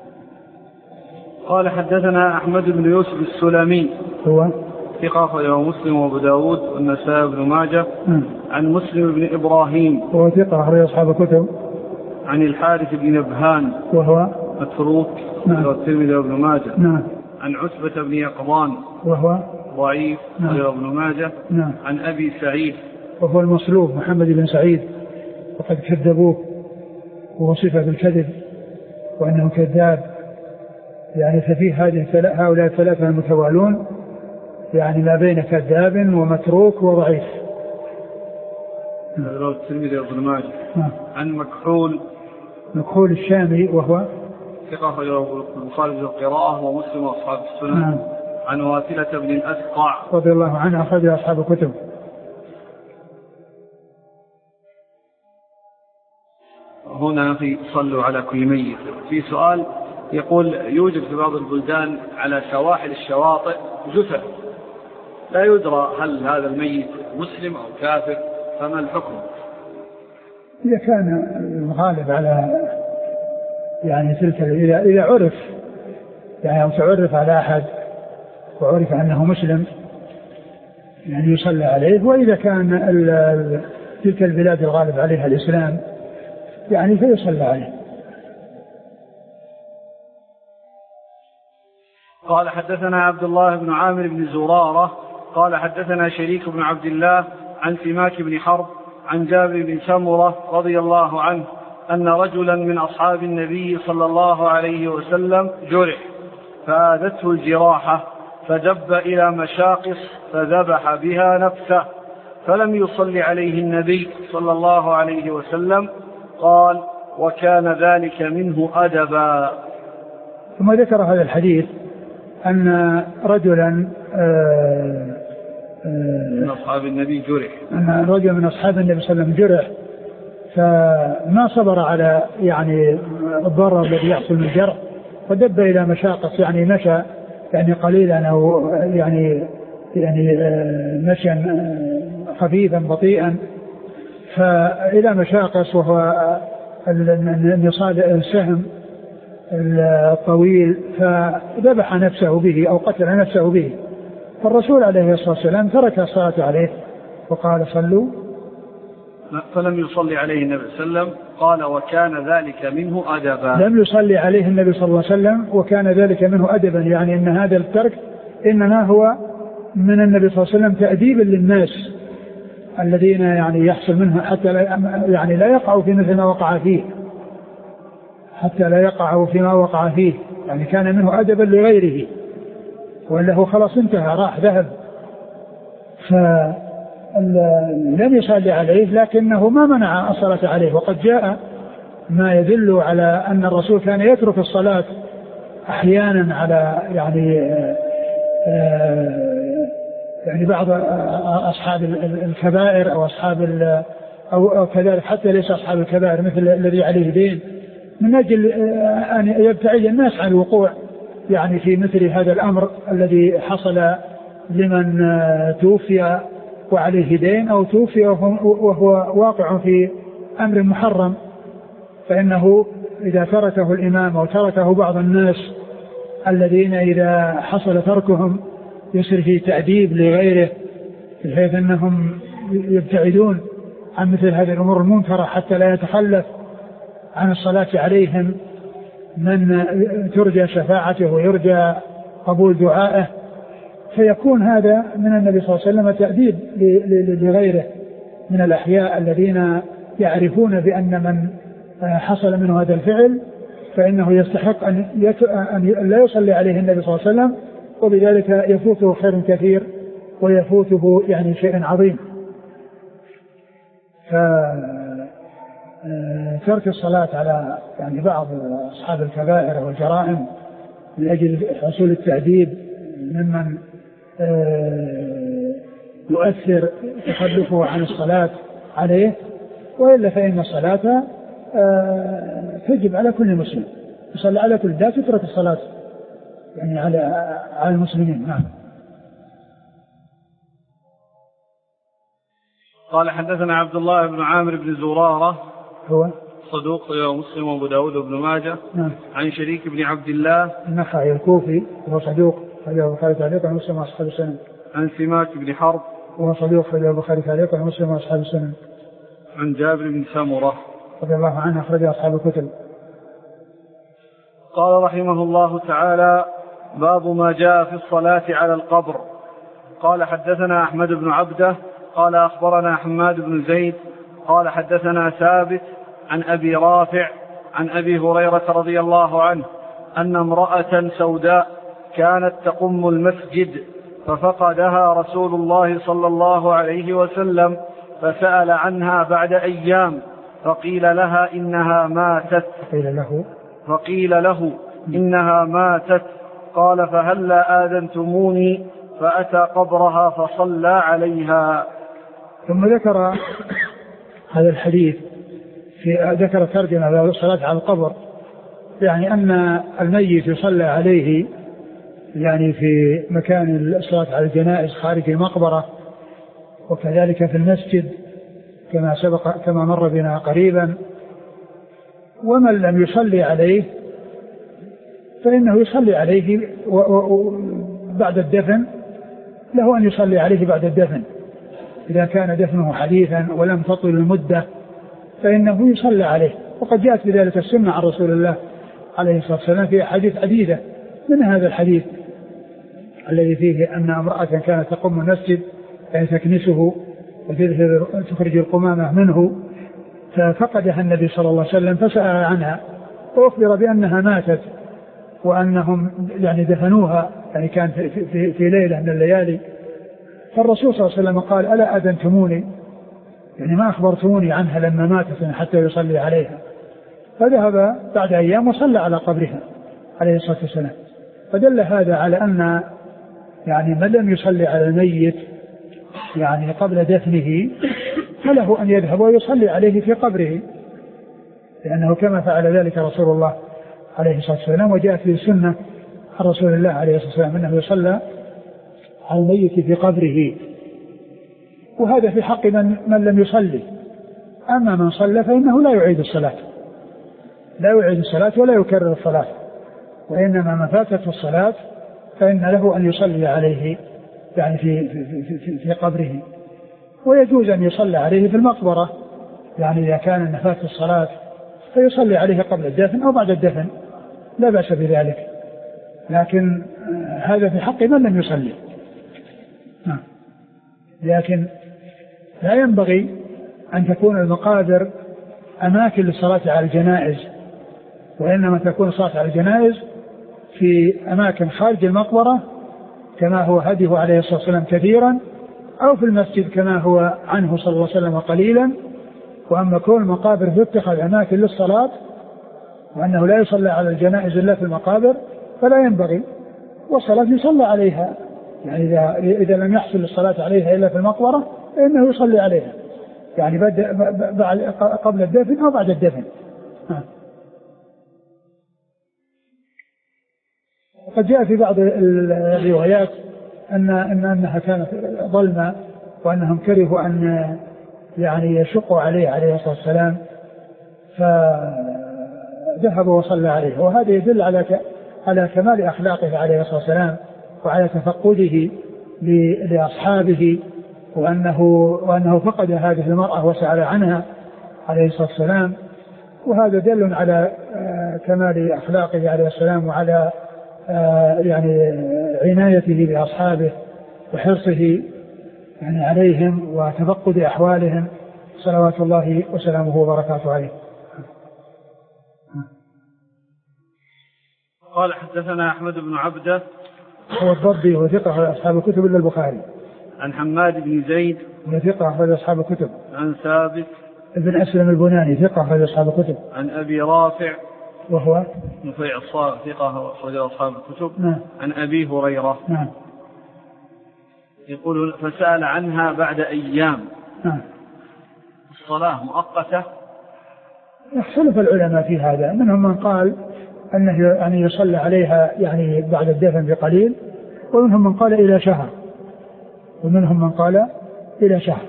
قال حدثنا أحمد بن يوسف السلمي هو ثقة أخرجه مسلم وأبو داود والنسائي بن ماجه. عن مسلم بن إبراهيم وهو ثقة أخرج أصحاب الكتب. عن الحارث بن نبهان وهو متروك والترمذي وابن ماجه. نعم. عن عتبة بن يقظان وهو ضعيف وابن ماجه. نعم. عن أبي سعيد وهو المصلوب محمد بن سعيد وقد كذبوه ووصف بالكذب وأنه كذاب، يعني ففيه هؤلاء الثلاثة المتوالون يعني ما بين كذاب ومتروك وضعيف. الترمذي وابن ماجه. عن مكحول الشامي وهو ثقة أخرجه البخاري في القراءة ومسلم وأصحاب السنن. عن واثلة بن الأسقع رضي الله عنه أخرج أصحاب الكتب. هنا في صلوا على كل ميت في سؤال يقول يوجد في بعض البلدان على سواحل الشواطئ جثث لا يدرى هل هذا الميت مسلم أو كافر، فما الحكم؟ إذا كان الغالب على يعني تلك إذا عرف يعني أو تعرف على أحد وعرف أنه مسلم يعني يصلى عليه، وإذا كان تلك البلاد الغالب عليها الإسلام يعني فيصلى عليه. قال حدثنا عبد الله بن عامر بن زرارة قال حدثنا شريك بن عبد الله عن سماك بن حرب عن جابر بن سمرة رضي الله عنه أن رجلا من أصحاب النبي صلى الله عليه وسلم جرح فآذته الجراحة فدب إلى مشاقص فذبح بها نفسه فلم يصلي عليه النبي صلى الله عليه وسلم. قال وكان ذلك منه أدبا. ثم ذكر هذا الحديث أن رجلا من أصحاب النبي جرح، أن رجل من أصحاب النبي صلى الله عليه وسلم جرح فما صبر على يعني الضرر الذي يحصل من الجرح فدب إلى مشاقص يعني مشى يعني قليلا أو يعني مشيا خفيفا بطيئا فإلى مشاقص وهو النصال السهم الطويل فذبح نفسه به أو قتل نفسه به. فالرسول عليه الصلاة والسلام ترك الصلاة عليه وقال صلوا فلم يصلي عليه النبي صلى الله عليه وسلم. قال وكان ذلك منه أدبا. لم يصلي عليه النبي صلى الله عليه وسلم وكان ذلك منه أدبا، يعني أن هذا الترك إنما هو من النبي صلى الله عليه وسلم تأديبا للناس الذين يعني يحصل منها حتى لا يقعوا في مثل ما وقع فيه، حتى لا يقعوا فيما وقع فيه، يعني كان منه أدبا لغيره، وإلا هو خلاص انتهى راح ذهب. فلم يصلي عليه لكنه ما منع الصلاة عليه، وقد جاء ما يدل على أن الرسول كان يترك الصلاة أحيانا على يعني بعض أصحاب الكبائر أو أو كذلك حتى ليس أصحاب الكبائر مثل الذي عليه دين، من أجل أن يبتعد الناس عن الوقوع يعني في مثل هذا الأمر الذي حصل لمن توفي وعليه دين أو توفي وهو واقع في أمر محرم، فإنه إذا تركه الإمام أو تركه بعض الناس الذين إذا حصل تركهم يصير في تأديب لغيره بحيث أنهم يبتعدون عن مثل هذه الأمور المنكرة حتى لا يتخلف عن الصلاة عليهم من ترجى شفاعته ويرجى قبول دعائه، فيكون هذا من النبي صلى الله عليه وسلم تأديب لغيره من الأحياء الذين يعرفون بأن من حصل منه هذا الفعل فإنه يستحق أن لا يصلي عليه النبي صلى الله عليه وسلم، وبذلك يفوته خير كثير ويفوته يعني شيء عظيم. فترك الصلاة على يعني بعض أصحاب الكبائر والجرائم من أجل حصول التأديب ممن يؤثر تخلفه عن الصلاة عليه، وإلا فإن الصلاة تجب على كل مسلم، يصلي على كل، لا تترك الصلاة يعني على المسلمين. نعم. قال حدثنا عبد الله بن عامر بن زرارة هو صدوق مسلم وابو داود وابن ماجه. نعم. عن شريك بن عبد الله النخعي الكوفي وهو صدوق خرجه البخاري تعليقا ومسلم واصحاب السنن. عن سماك بن حرب وهو صدوق خرجه البخاري تعليقا ومسلم واصحاب السنن. عن جابر بن سمرة رضي الله عنه أخرج أصحاب الكتب. قال رحمه الله تعالى: باب ما جاء في الصلاة على القبر. قال حدثنا أحمد بن عبده قال أخبرنا حماد بن زيد قال حدثنا ثابت عن أبي رافع عن أبي هريرة رضي الله عنه أن امرأة سوداء كانت تقم المسجد ففقدها رسول الله صلى الله عليه وسلم فسأل عنها بعد أيام فقيل له إنها ماتت قال فهلا آذنتموني فأتى قبرها فصلى عليها. ثم ذكر هذا الحديث ذكر ترجمة الصلاة على القبر، يعني أن الميت يصلى عليه يعني في مكان الصلاة على الجنائز خارج المقبرة، وكذلك في المسجد كما مر بنا قريبا. ومن لم يصلي عليه فإنه يصلي عليه بعد الدفن، له أن يصلي عليه بعد الدفن إذا كان دفنه حديثا ولم تطل المدة فإنه يصلى عليه. وقد جاءت بذلك السنة عن رسول الله عليه الصلاة والسلام في أحاديث عديدة، من هذا الحديث الذي فيه أن امرأة كانت تقوم المسجد تكنسه وتخرج القمامة منه ففقدها النبي صلى الله عليه وسلم فسأل عنها وأخبر بأنها ماتت وأنهم يعني دفنوها، يعني كان في ليلة من الليالي. فالرسول صلى الله عليه وسلم قال: ألا أذنتموني؟ يعني ما أخبرتوني عنها لما ماتت حتى يصلي عليها. فذهب بعد أيام وصلى على قبرها عليه الصلاة والسلام. فدل هذا على أن يعني من لم يصلي على الميت يعني قبل دفنه فله أن يذهب ويصلي عليه في قبره، لأنه كما فعل ذلك رسول الله عليه الصلاة والسلام، وجاءت في السنة عن رسول الله عليه الصلاة والسلام أنه يصلى على الميت في قبره، وهذا في حق من لم يصلي. أما من صلى فإنه لا يعيد الصلاة ولا يكرر الصلاة، وإنما من فاتت الصلاة فإن له أن يصلي عليه يعني في قبره. ويجوز أن يصلى عليه في المقبرة يعني إذا كان النفاة في الصلاة فيصلي عليه قبل الدفن أو بعد الدفن لا بأس بذلك، لكن هذا في حق من لم يصلي. لكن لا ينبغي أن تكون المقابر أماكن للصلاة على الجنائز، وإنما تكون الصلاة على الجنائز في أماكن خارج المقبرة كما هو هديه عليه الصلاة والسلام كثيرا، أو في المسجد كما هو عنه صلى الله عليه وسلم قليلا. وأما كون المقابر تتخذ أماكن للصلاة وأنه لا يصلى على الجنائز إلا في المقابر فلا ينبغي، والصلاة يصلى عليها، يعني إذا لم يحصل الصلاة عليها إلا في المقبرة فإنه يصلي عليها، يعني قبل الدفن أو بعد الدفن. قد جاء في بعض الروايات أنها كانت ظلمة وأنهم كرهوا أن يعني يشقوا عليه الصلاة والسلام فذهب وصلى عليه، وهذا يدل على كمال أخلاقه عليه الصلاة والسلام وعلى تفقده لأصحابه، وأنه فقد هذه المرأة وسأل عنها عليه الصلاة والسلام، وهذا دل على كمال أخلاقه عليه السلام وعلى يعني عنايته بأصحابه وحرصه يعني عليهم وتفقد أحوالهم صلوات الله وسلامه وبركاته عليه. قال حدثنا أحمد بن عبده هو الضبي وثقة أصحاب الكتب إلا البخاري. عن حماد بن زيد وثقة أخرج أصحاب الكتب. عن ثابت ابن أسلم البناني ثقة أخرج أصحاب الكتب. عن أبي رافع وهو نفيع الصالح ثقة أخرج أصحاب الكتب. نعم. عن أبي هريرة. نعم. يقول فسأل عنها بعد أيام. نعم. الصلاة مؤقتة. اختلف العلماء في هذا، منهم من قال أنه يعني يصلى عليها يعني بعد الدفن بقليل، ومنهم من قال إلى شهر، ومنهم من قال إلى شهر.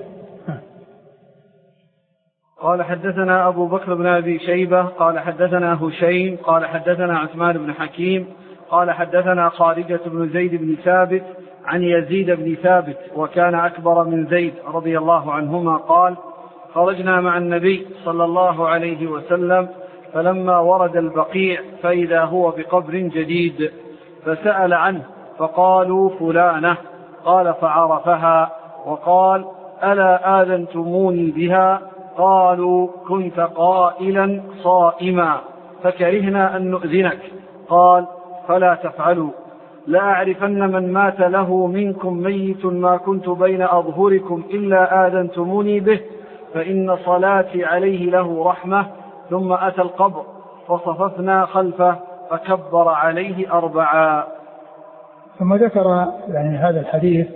قال حدثنا أبو بكر بن أبي شيبة قال حدثنا هشيم قال حدثنا عثمان بن حكيم قال حدثنا خارجة بن زيد بن ثابت عن يزيد بن ثابت وكان أكبر من زيد رضي الله عنهما قال خرجنا مع النبي صلى الله عليه وسلم فلما ورد البقيع فإذا هو بقبر جديد فسأل عنه فقالوا فلانة، قال فعرفها وقال ألا آذنتموني بها؟ قالوا كنت قائلا صائما فكرهنا أن نؤذنك. قال فلا تفعلوا، لا أعرفن من مات له منكم ميت ما كنت بين أظهركم إلا آذنتموني به، فإن صلاتي عليه له رحمة. ثم أتى القبر فصففنا خلفه فكبر عليه 4. ثم ذكر يعني هذا الحديث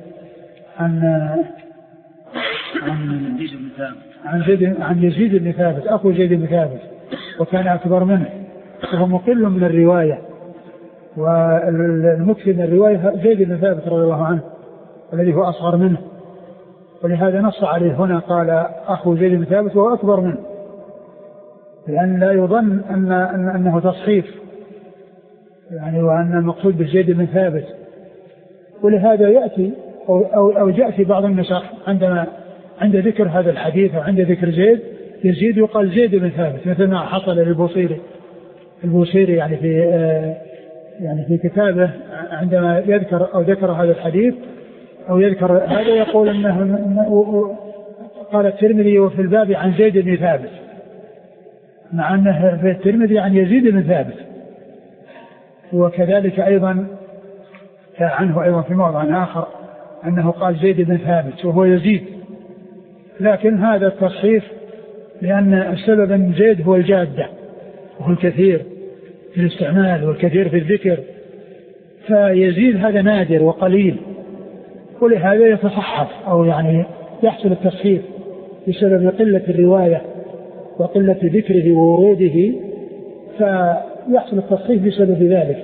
عن يزيد بن ثابت أخو زيد بن ثابت وكان أكبر منه، وهو مقل من الرواية، والمكثر من الرواية زيد بن ثابت رضي الله عنه الذي هو أصغر منه، ولهذا نص عليه هنا قال أخو زيد بن ثابت وهو أكبر منه، لأن لا يظن أنه تصحيف يعني، وأن المقصود بزيد بن ثابت. ولهذا يأتي أو جاء في بعض النسخ عند ذكر هذا الحديث وعند ذكر زيد يزيد يقال زيد بن ثابت، مثل ما حصل للبوصيري يعني في كتابه عندما يذكر أو ذكر هذا الحديث أو يذكر هذا يقول أنه قال الترمذي وفي الباب عن زيد بن ثابت، مع أنه في الترمذي عن يزيد بن ثابت. وكذلك أيضا عنه أيضا في موضع آخر أنه قال زيد بن ثابت وهو يزيد، لكن هذا التصحيف لأن السبب أن زيد هو الجادة وهو الكثير في الاستعمال والكثير في الذكر، فيزيد هذا نادر وقليل، ولهذا يتصحف أو يعني يحصل التصحيف بسبب قلة الرواية وقلة ذكره ووروده، فيحصل التصحيف بسبب ذلك.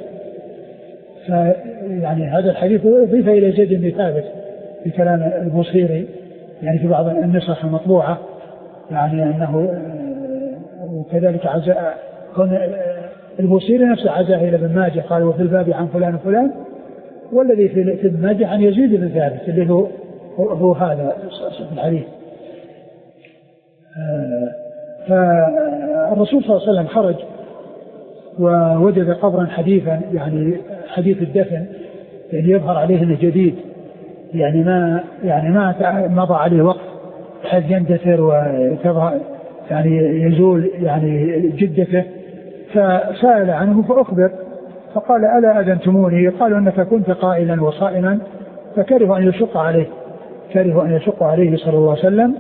فيعني هذا الحديث أضيف إلى زيد بن ثابت بكلام البوصيري يعني في بعض النسخ المطبوعة، يعني أنه وكذلك عزاء البوصيري نفسه عزاه إلى ابن ماجه قال وفي الباب عن فلان وفلان، والذي في ابن ماجه عن يزيد بن ثابت اللي هو هذا الحديث. فالرسول صلى الله عليه وسلم خرج ووجد قبرا حديثا، يعني حديث الدفن، يعني يظهر عليه انه جديد، يعني ما مضى عليه وقت بحيث يندثر وتظهر يعني يزول يعني جدته. فسأل عنه فأخبر، فقال ألا أذنتموني؟ قالوا أنك كنت قائلا وصائما، فكره أن يشق عليه صلى الله عليه وسلم،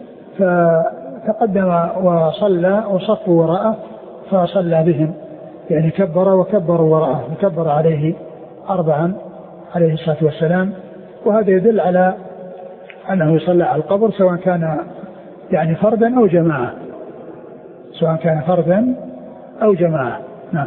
فتقدم وصلى وصفوا وراءه فصلى بهم، يعني كبر وكبروا وراءه وكبر عليه 4 عليه الصلاة والسلام. وهذا يدل على أنه يصلى على القبر سواء كان يعني فردا أو جماعة. نعم.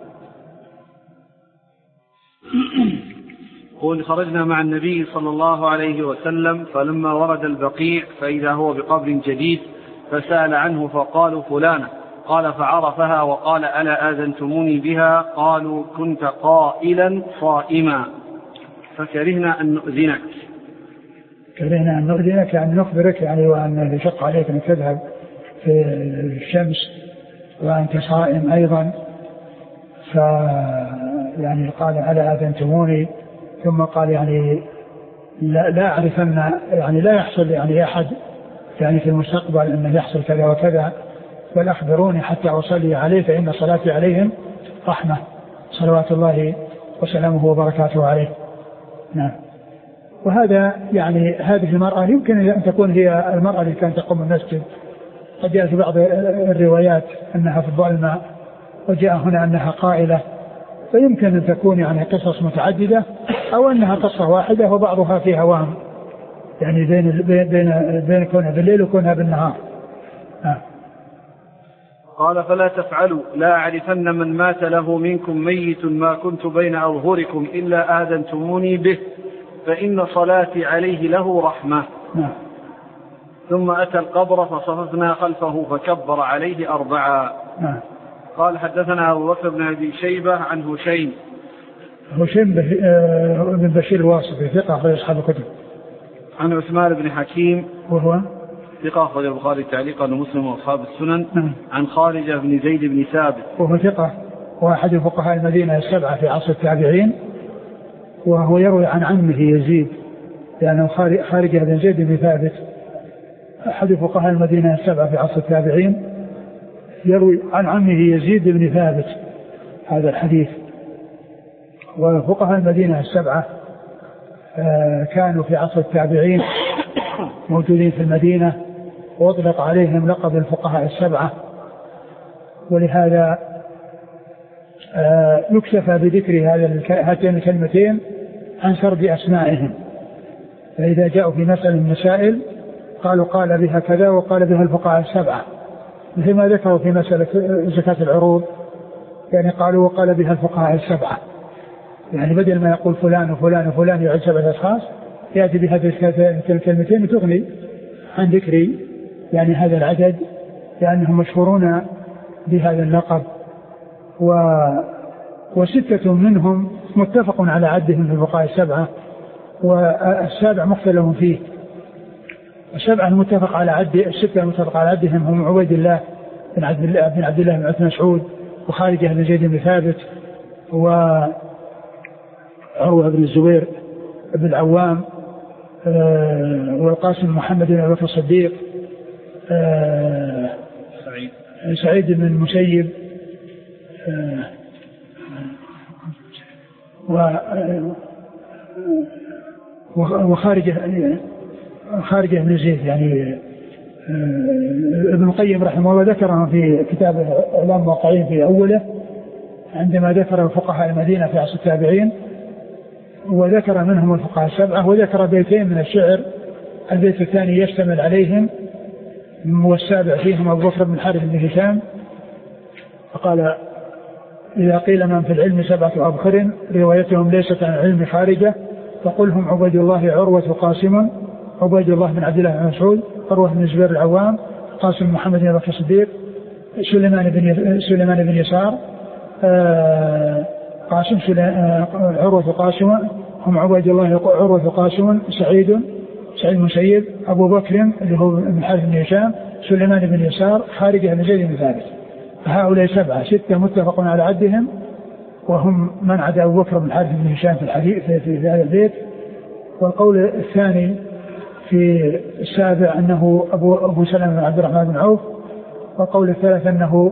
قل خرجنا مع النبي صلى الله عليه وسلم فلما ورد البقيع فإذا هو بقبر جديد فسأل عنه فقالوا فلانة، قال فعرفها وقال ألا آذنتموني بها؟ قالوا كنت قائلا صائما فكرهنا أن نؤذنك. يعني نخبرك يعني وأن يشق عليك أن تذهب في الشمس وأنت صائم أيضا، يعني قال ألا آذنتموني، ثم قال يعني لا أعرف أن يعني لا يحصل يعني أحد يعني في المستقبل أن يحصل كذا وكذا، بل أخبروني حتى أصلي عليه فإن صلاتي عليهم رحمة صلوات الله وسلامه وبركاته عليه. نعم. وهذا يعني هذه المرأة يمكن أن تكون هي المرأة التي كانت تقوم المسجد، قد جاء في بعض الروايات أنها في الظلمة، وجاء هنا أنها قائلة، فيمكن أن تكون يعني قصص متعددة أو أنها قصة واحدة وبعضها فيها وهم، يعني بين كونها بالليل وكونها بالنهار. قال فلا تفعلوا لا أعرفن من مات له منكم ميت ما كنت بين أظهركم إلا آذنتموني به فإن صلاتي عليه له رحمة. ثم أتى القبر فصففنا خلفه فكبر عليه 4. قال حدثنا أبو بكر بن أبي شيبة عن هشيم بن بشير الواسطي ثقة أخرج أصحاب الكتب. عن عثمان بن حكيم وهو ثقة أخرج البخاري تعليقا ومسلم وأصحاب السنن. عن خارجة بن زيد بن ثابت وهو ثقة وأحد الفقهاء المدينة 7 في عصر التابعين، وهو يروي عن عمه يزيد، لأنه خارجة بن زيد بن ثابت أحد فقهاء المدينة 7 في عصر التابعين، يروي عن عمه يزيد بن ثابت هذا الحديث. وفقهاء المدينة 7 كانوا في عصر التابعين موجودين في المدينة، وأطلق عليهم لقب الفقهاء 7، ولهذا يكتفى بذكر هاتين الكلمتين عن سرد أسمائهم، فإذا جاءوا في مسألة من المسائل قالوا قال بها كذا وقال بها الفقهاء 7، مثل ما ذكروا في مسألة زكاة العروض، يعني قالوا وقال بها الفقهاء 7، يعني بدل ما يقول فلان وفلان وفلان يعد 7 أشخاص يأتي بهذه الكلمتين وتغني عن ذكر يعني هذا العدد، لأنهم مشهورون بهذا اللقب. و6 منهم متفق على عدهم في الفقهاء 7، والسابع مختلف فيه. 7 المتفق على عد، 6 المتفق على عدهم هم عبيد الله بن عبد الله بن عثمان مسعود، وخارجة بن زيد بن ثابت، وعروة بن الزبير بن العوام، والقاسم محمد بن أبي بكر الصديق، سعيد بن المسيب، وخارجة بن زيد، يعني ابن القيم رحمه الله ذكرهم في كتاب إعلام الموقعين في أوله عندما ذكر فقهاء المدينة في عصر التابعين، وذكر منهم الفقهاء 7، وذكر بيتين من الشعر، البيت الثاني يشتمل عليهم والسابع فيهم أبو بكر بن حارث بن هشام، فقال إذا قيل من في العلم 7 أبخر روايتهم ليست عن العلم خارجة فقل هم عبيد الله عروة قاسم، عبيد الله بن عبد الله بن مسعود، عروة بن الزبير العوام، قاسم محمد بن أبي بكر الصديق، سليمان بن يسار، عروة قاسم، هم عبيد الله عروة قاسم، سعيد مسيب، أبو بكر اللي هو بن حارث بن هشام، سليمان بن يسار، خارجة بن زيد بن ثابت. فهؤلاء 7 6 متفق على عدهم، وهم من عدا أبو بكر بن الحارث بن هشام في الحديث في هذا البيت. والقول الثاني في السابع أنه أبو سلمة بن عبد الرحمن بن عوف. والقول الثالث أنه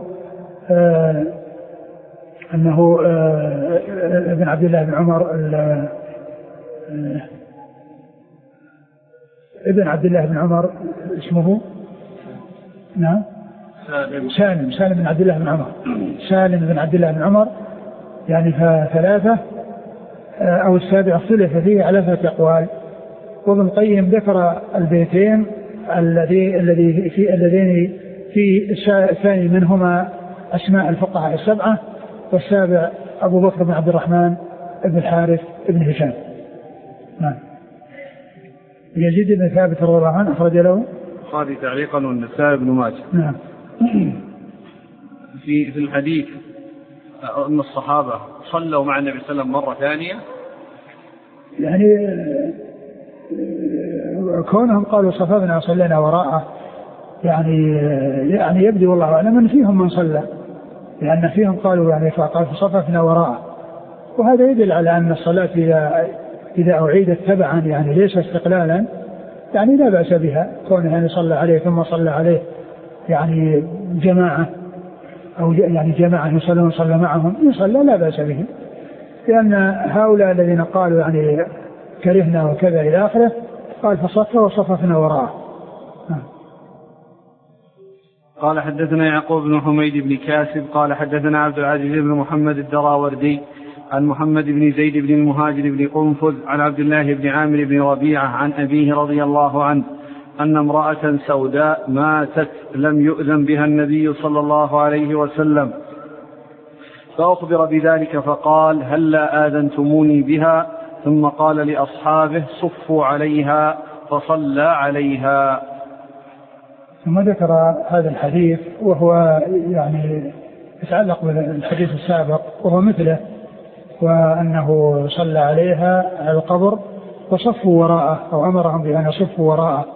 ابن عبد الله بن عمر ابن عبد الله بن عمر اسمه نعم سالم بن عبد الله بن عمر، سالم بن عبد الله بن عمر، يعني 3 أو السابع اختلف فيه على 3 أقوال. وابن القيم ذكر البيتين اللذين في الثاني منهما أسماء الفقهاء 7، والسابع أبو بكر بن عبد الرحمن بن الحارث بن هشام. نعم. يزيد بن ثابت رضي الله عنه أخرج له البخاري تعليقا والنسائي بن ماجه. نعم. في الحديث أن الصحابة صلوا مع النبي صلى الله عليه وسلم مرة ثانية، يعني كونهم قالوا صففنا وصلينا وراءه، يعني يبدو والله أعلم أن فيهم من صلى، لأن فيهم قالوا يعني فقال فصففنا وراءه. وهذا يدل على أن الصلاة إذا أعيدت تبعا يعني ليس استقلالا يعني لا بأس بها، كونه يعني صلى عليه ثم صلى عليه يعني جماعة، أو يعني جماعة يصلون صلى معهم يصلى لا بأس به، لأن هؤلاء الذين قالوا يعني كرهنا وكذا إلى آخره قال فصف وصففنا وراءه. قال حدثنا يعقوب بن حميد بن كاسب قال حدثنا عبد العزيز بن محمد الدراوردي عن محمد بن زيد بن المهاجر بن قنفذ عن عبد الله بن عامر بن ربيعة عن أبيه رضي الله عنه أن امرأة سوداء ماتت لم يؤذن بها النبي صلى الله عليه وسلم، فأخبر بذلك فقال هلا آذنتموني بها، ثم قال لأصحابه صفوا عليها فصلى عليها. ثم ذكر هذا الحديث وهو يعني يتعلق بالحديث السابق وهو مثله، وأنه صلى عليها على القبر وصفوا وراءه أو أمرهم بأن يصفوا وراءه.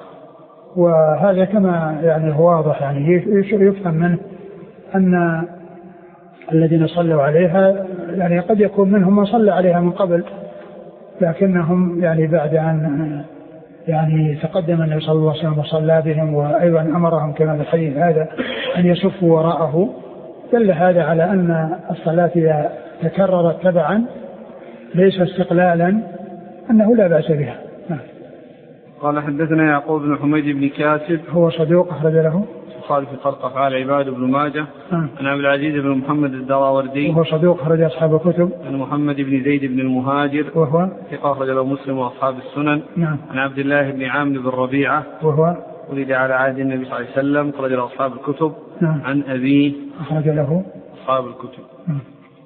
وهذا كما يعني هو واضح يعني يفهم منه أن الذين صلوا عليها يعني قد يكون منهم من صلى عليها من قبل، لكنهم يعني بعد أن يعني تقدم النبي صلى الله عليه وسلم وصلى بهم وأيضا أمرهم كما في الحديث هذا أن يصفوا وراءه، دل هذا على أن الصلاة إذا تكررت تبعا ليس استقلالا أنه لا بأس بها. قال حدثنا يعقوب بن حميد بن كاسب هو صدوق أخرج له البخاري في خلق أفعال العباد بن ماجه عن عبد العزيز بن محمد الدراوردي وهو صدوق أخرج أصحاب الكتب عن محمد بن زيد بن المهاجر وهو ثقة أخرج له مسلم وأصحاب السنن. نعم. عن عبد الله بن عامر بن ربيعة وهو ولد على عهد النبي صلى الله عليه وسلم أخرج له أصحاب الكتب. نعم. عن أبيه أخرج له أصحاب الكتب. نعم.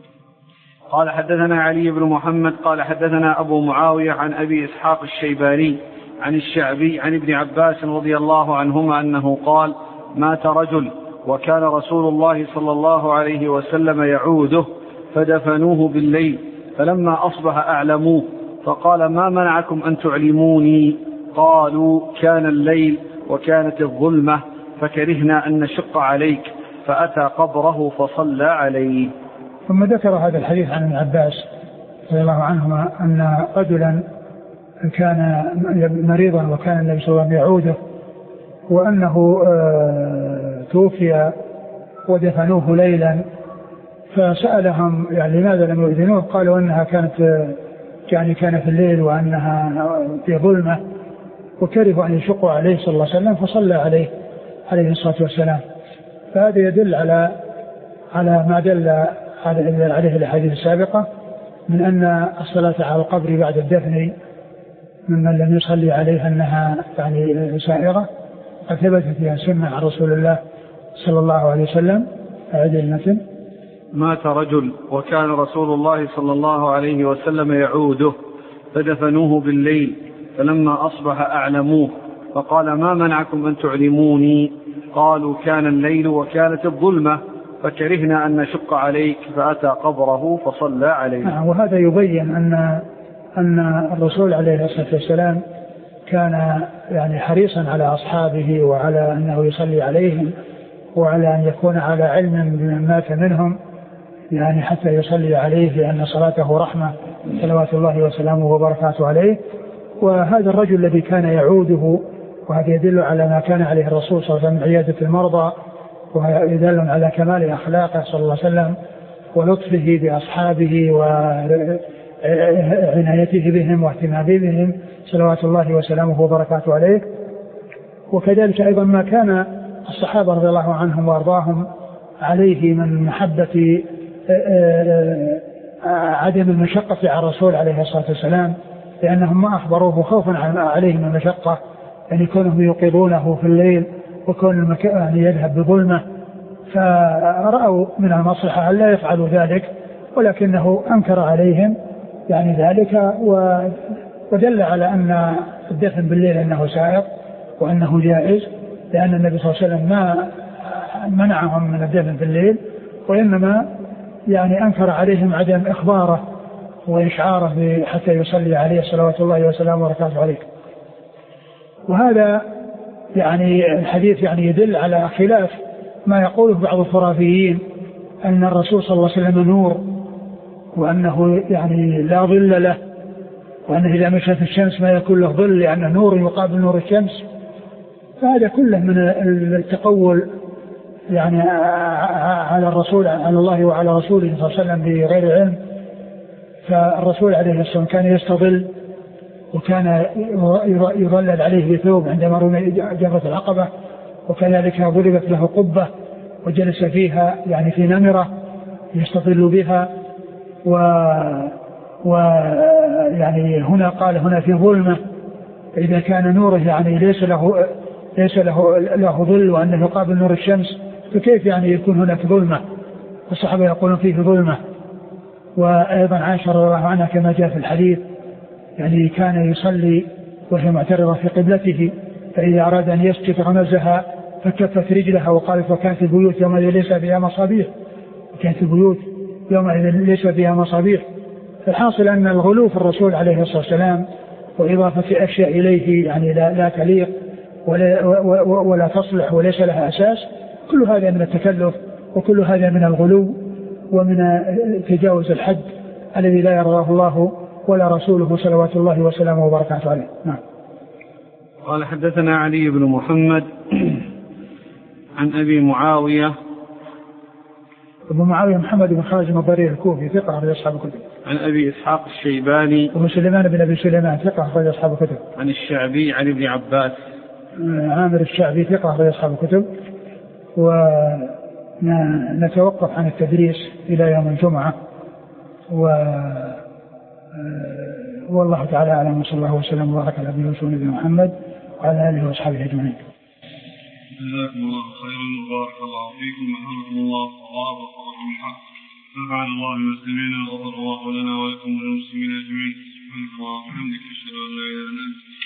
قال حدثنا علي بن محمد قال حدثنا أبو معاوية عن أبي إسحاق الشيباني عن الشعبي عن ابن عباس رضي الله عنهما أنه قال مات رجل وكان رسول الله صلى الله عليه وسلم يعوده فدفنوه بالليل، فلما أصبح أعلموه فقال ما منعكم أن تعلموني؟ قالوا كان الليل وكانت الظلمة فكرهنا أن نشق عليك، فأتى قبره فصلى عليه. ثم ذكر هذا الحديث عن ابن عباس رضي الله عنهما أن رجلا كان مريضا وكان النبي صلى الله عليه وسلم يعوده، وأنه توفي ودفنوه ليلا، فسألهم يعني لماذا لم يؤذنوه؟ قالوا أنها كانت في الليل وأنها في ظلمة، وكرهوا أن يشقوا عليه صلى الله عليه وسلم فصلى عليه الصلاة والسلام. فهذا يدل على ما دل عليه الأحاديث السابقة من أن الصلاة على القبر بعد الدفن ممن لم يصلي عليه أنها يعني سائرة، قد ثبتت فيها سنة عن رسول الله صلى الله عليه وسلم. أعد المتن. مات رجل وكان رسول الله صلى الله عليه وسلم يعوده فدفنوه بالليل، فلما أصبح أعلموه فقال ما منعكم أن تعلموني؟ قالوا كان الليل وكانت الظلمة فكرهنا أن نشق عليك، فأتى قبره فصلى عليه. وهذا يبين أن الرسول عليه الصلاة والسلام كان يعني حريصا على أصحابه وعلى أنه يصلي عليهم وعلى أن يكون على علم بمن مات منهم يعني حتى يصلي عليه لأن صلاته رحمة صلوات الله وسلامه وبركاته عليه. وهذا الرجل الذي كان يعوده وهذا يدل على ما كان عليه الرسول صلى الله عليه وسلم من عيادة المرضى ويدل على كمال أخلاقه صلى الله عليه وسلم ولطفه بأصحابه وعنايته بهم واهتمامه بهم صلوات الله وسلامه وبركاته عليه. وكذلك أيضا ما كان الصحابة رضي الله عنهم وأرضاهم عليه من محبة عدم المشقة على الرسول عليه الصلاة والسلام لأنهم ما أخبروه خوفا عليهم من المشقة يعني كونهم يوقظونه في الليل وكون المكان يذهب بظلمة فرأوا من المصلحة أن لا يفعلوا ذلك ولكنه أنكر عليهم يعني ذلك ودل على أن الدفن بالليل أنه سائق وأنه جائز لأن النبي صلى الله عليه وسلم ما منعهم من الدفن بالليل وإنما يعني أنكر عليهم عدم إخباره وإشعاره حتى يصلي عليه صلوات الله وسلامه وبركاته عليه. وهذا يعني الحديث يعني يدل على خلاف ما يقوله بعض الخرافيين أن الرسول صلى الله عليه وسلم نور وأنه يعني لا ظل له وأنه إذا مشى في الشمس ما يكون له ظل لأنه نور يقابل نور الشمس. فهذا كله من التقول يعني على الرسول على الله وعلى رسوله صلى الله عليه وسلم بغير علم. فالرسول عليه الصلاة والسلام كان يستظل وكان يظلل عليه بثوب عندما رمي جمرة العقبة وكذلك ضربت له قبة وجلس فيها يعني في نمرة يستظل بها يعني هنا قال هنا في ظلمة إذا كان نوره يعني ليس له ظل وأنه يقابل نور الشمس فكيف يعني يكون هناك ظلمة؟ الصحابة يقولون فيه ظلمة. وأيضا عائشة رضي الله عنها كما جاء في الحديث يعني كان يصلي وهي معترضة في قبلته فإذا أراد أن يسجد غمزها فكفت رجلها وقالت وكانت البيوت يومئذ ليس فيها مصابيح وكانت البيوت يومئذ ليس فيها مصابيح. الحاصل أن الغلو في الرسول عليه الصلاة والسلام وإضافة أشياء إليه يعني لا تليق ولا تصلح وليس لها أساس كل هذا من التكلف وكل هذا من الغلو ومن تجاوز الحد الذي لا يرضاه الله ولا رسوله صلوات الله وسلامه وبركاته عليه. نعم. قال حدثنا علي بن محمد عن أبي معاوية أبو معاوية محمد بن خالد الضرير الكوفي ثقة أخرج أصحاب الكتب. عن أبي إسحاق الشيباني وسليمان بن أبي سليمان ثقة أخرج أصحاب الكتب. عن الشعبي عن ابن عباس عامر الشعبي ثقة أخرج أصحاب الكتب. ونتوقف عن التدريس إلى يوم الجمعة والله تعالى أعلم وصلى الله وسلم وبارك على نبينا محمد وعلى آله وأصحابه أجمعين. جزاكم الله خيرا وبارك الله فيكم وحفظكم الله ووفقكم الحق. نفعنا الله بما سمعنا وغفر الله لنا ولكم وللمسلمين أجمعين. سبحانك اللهم وبحمدك أشهد أن لا إله إلا أنت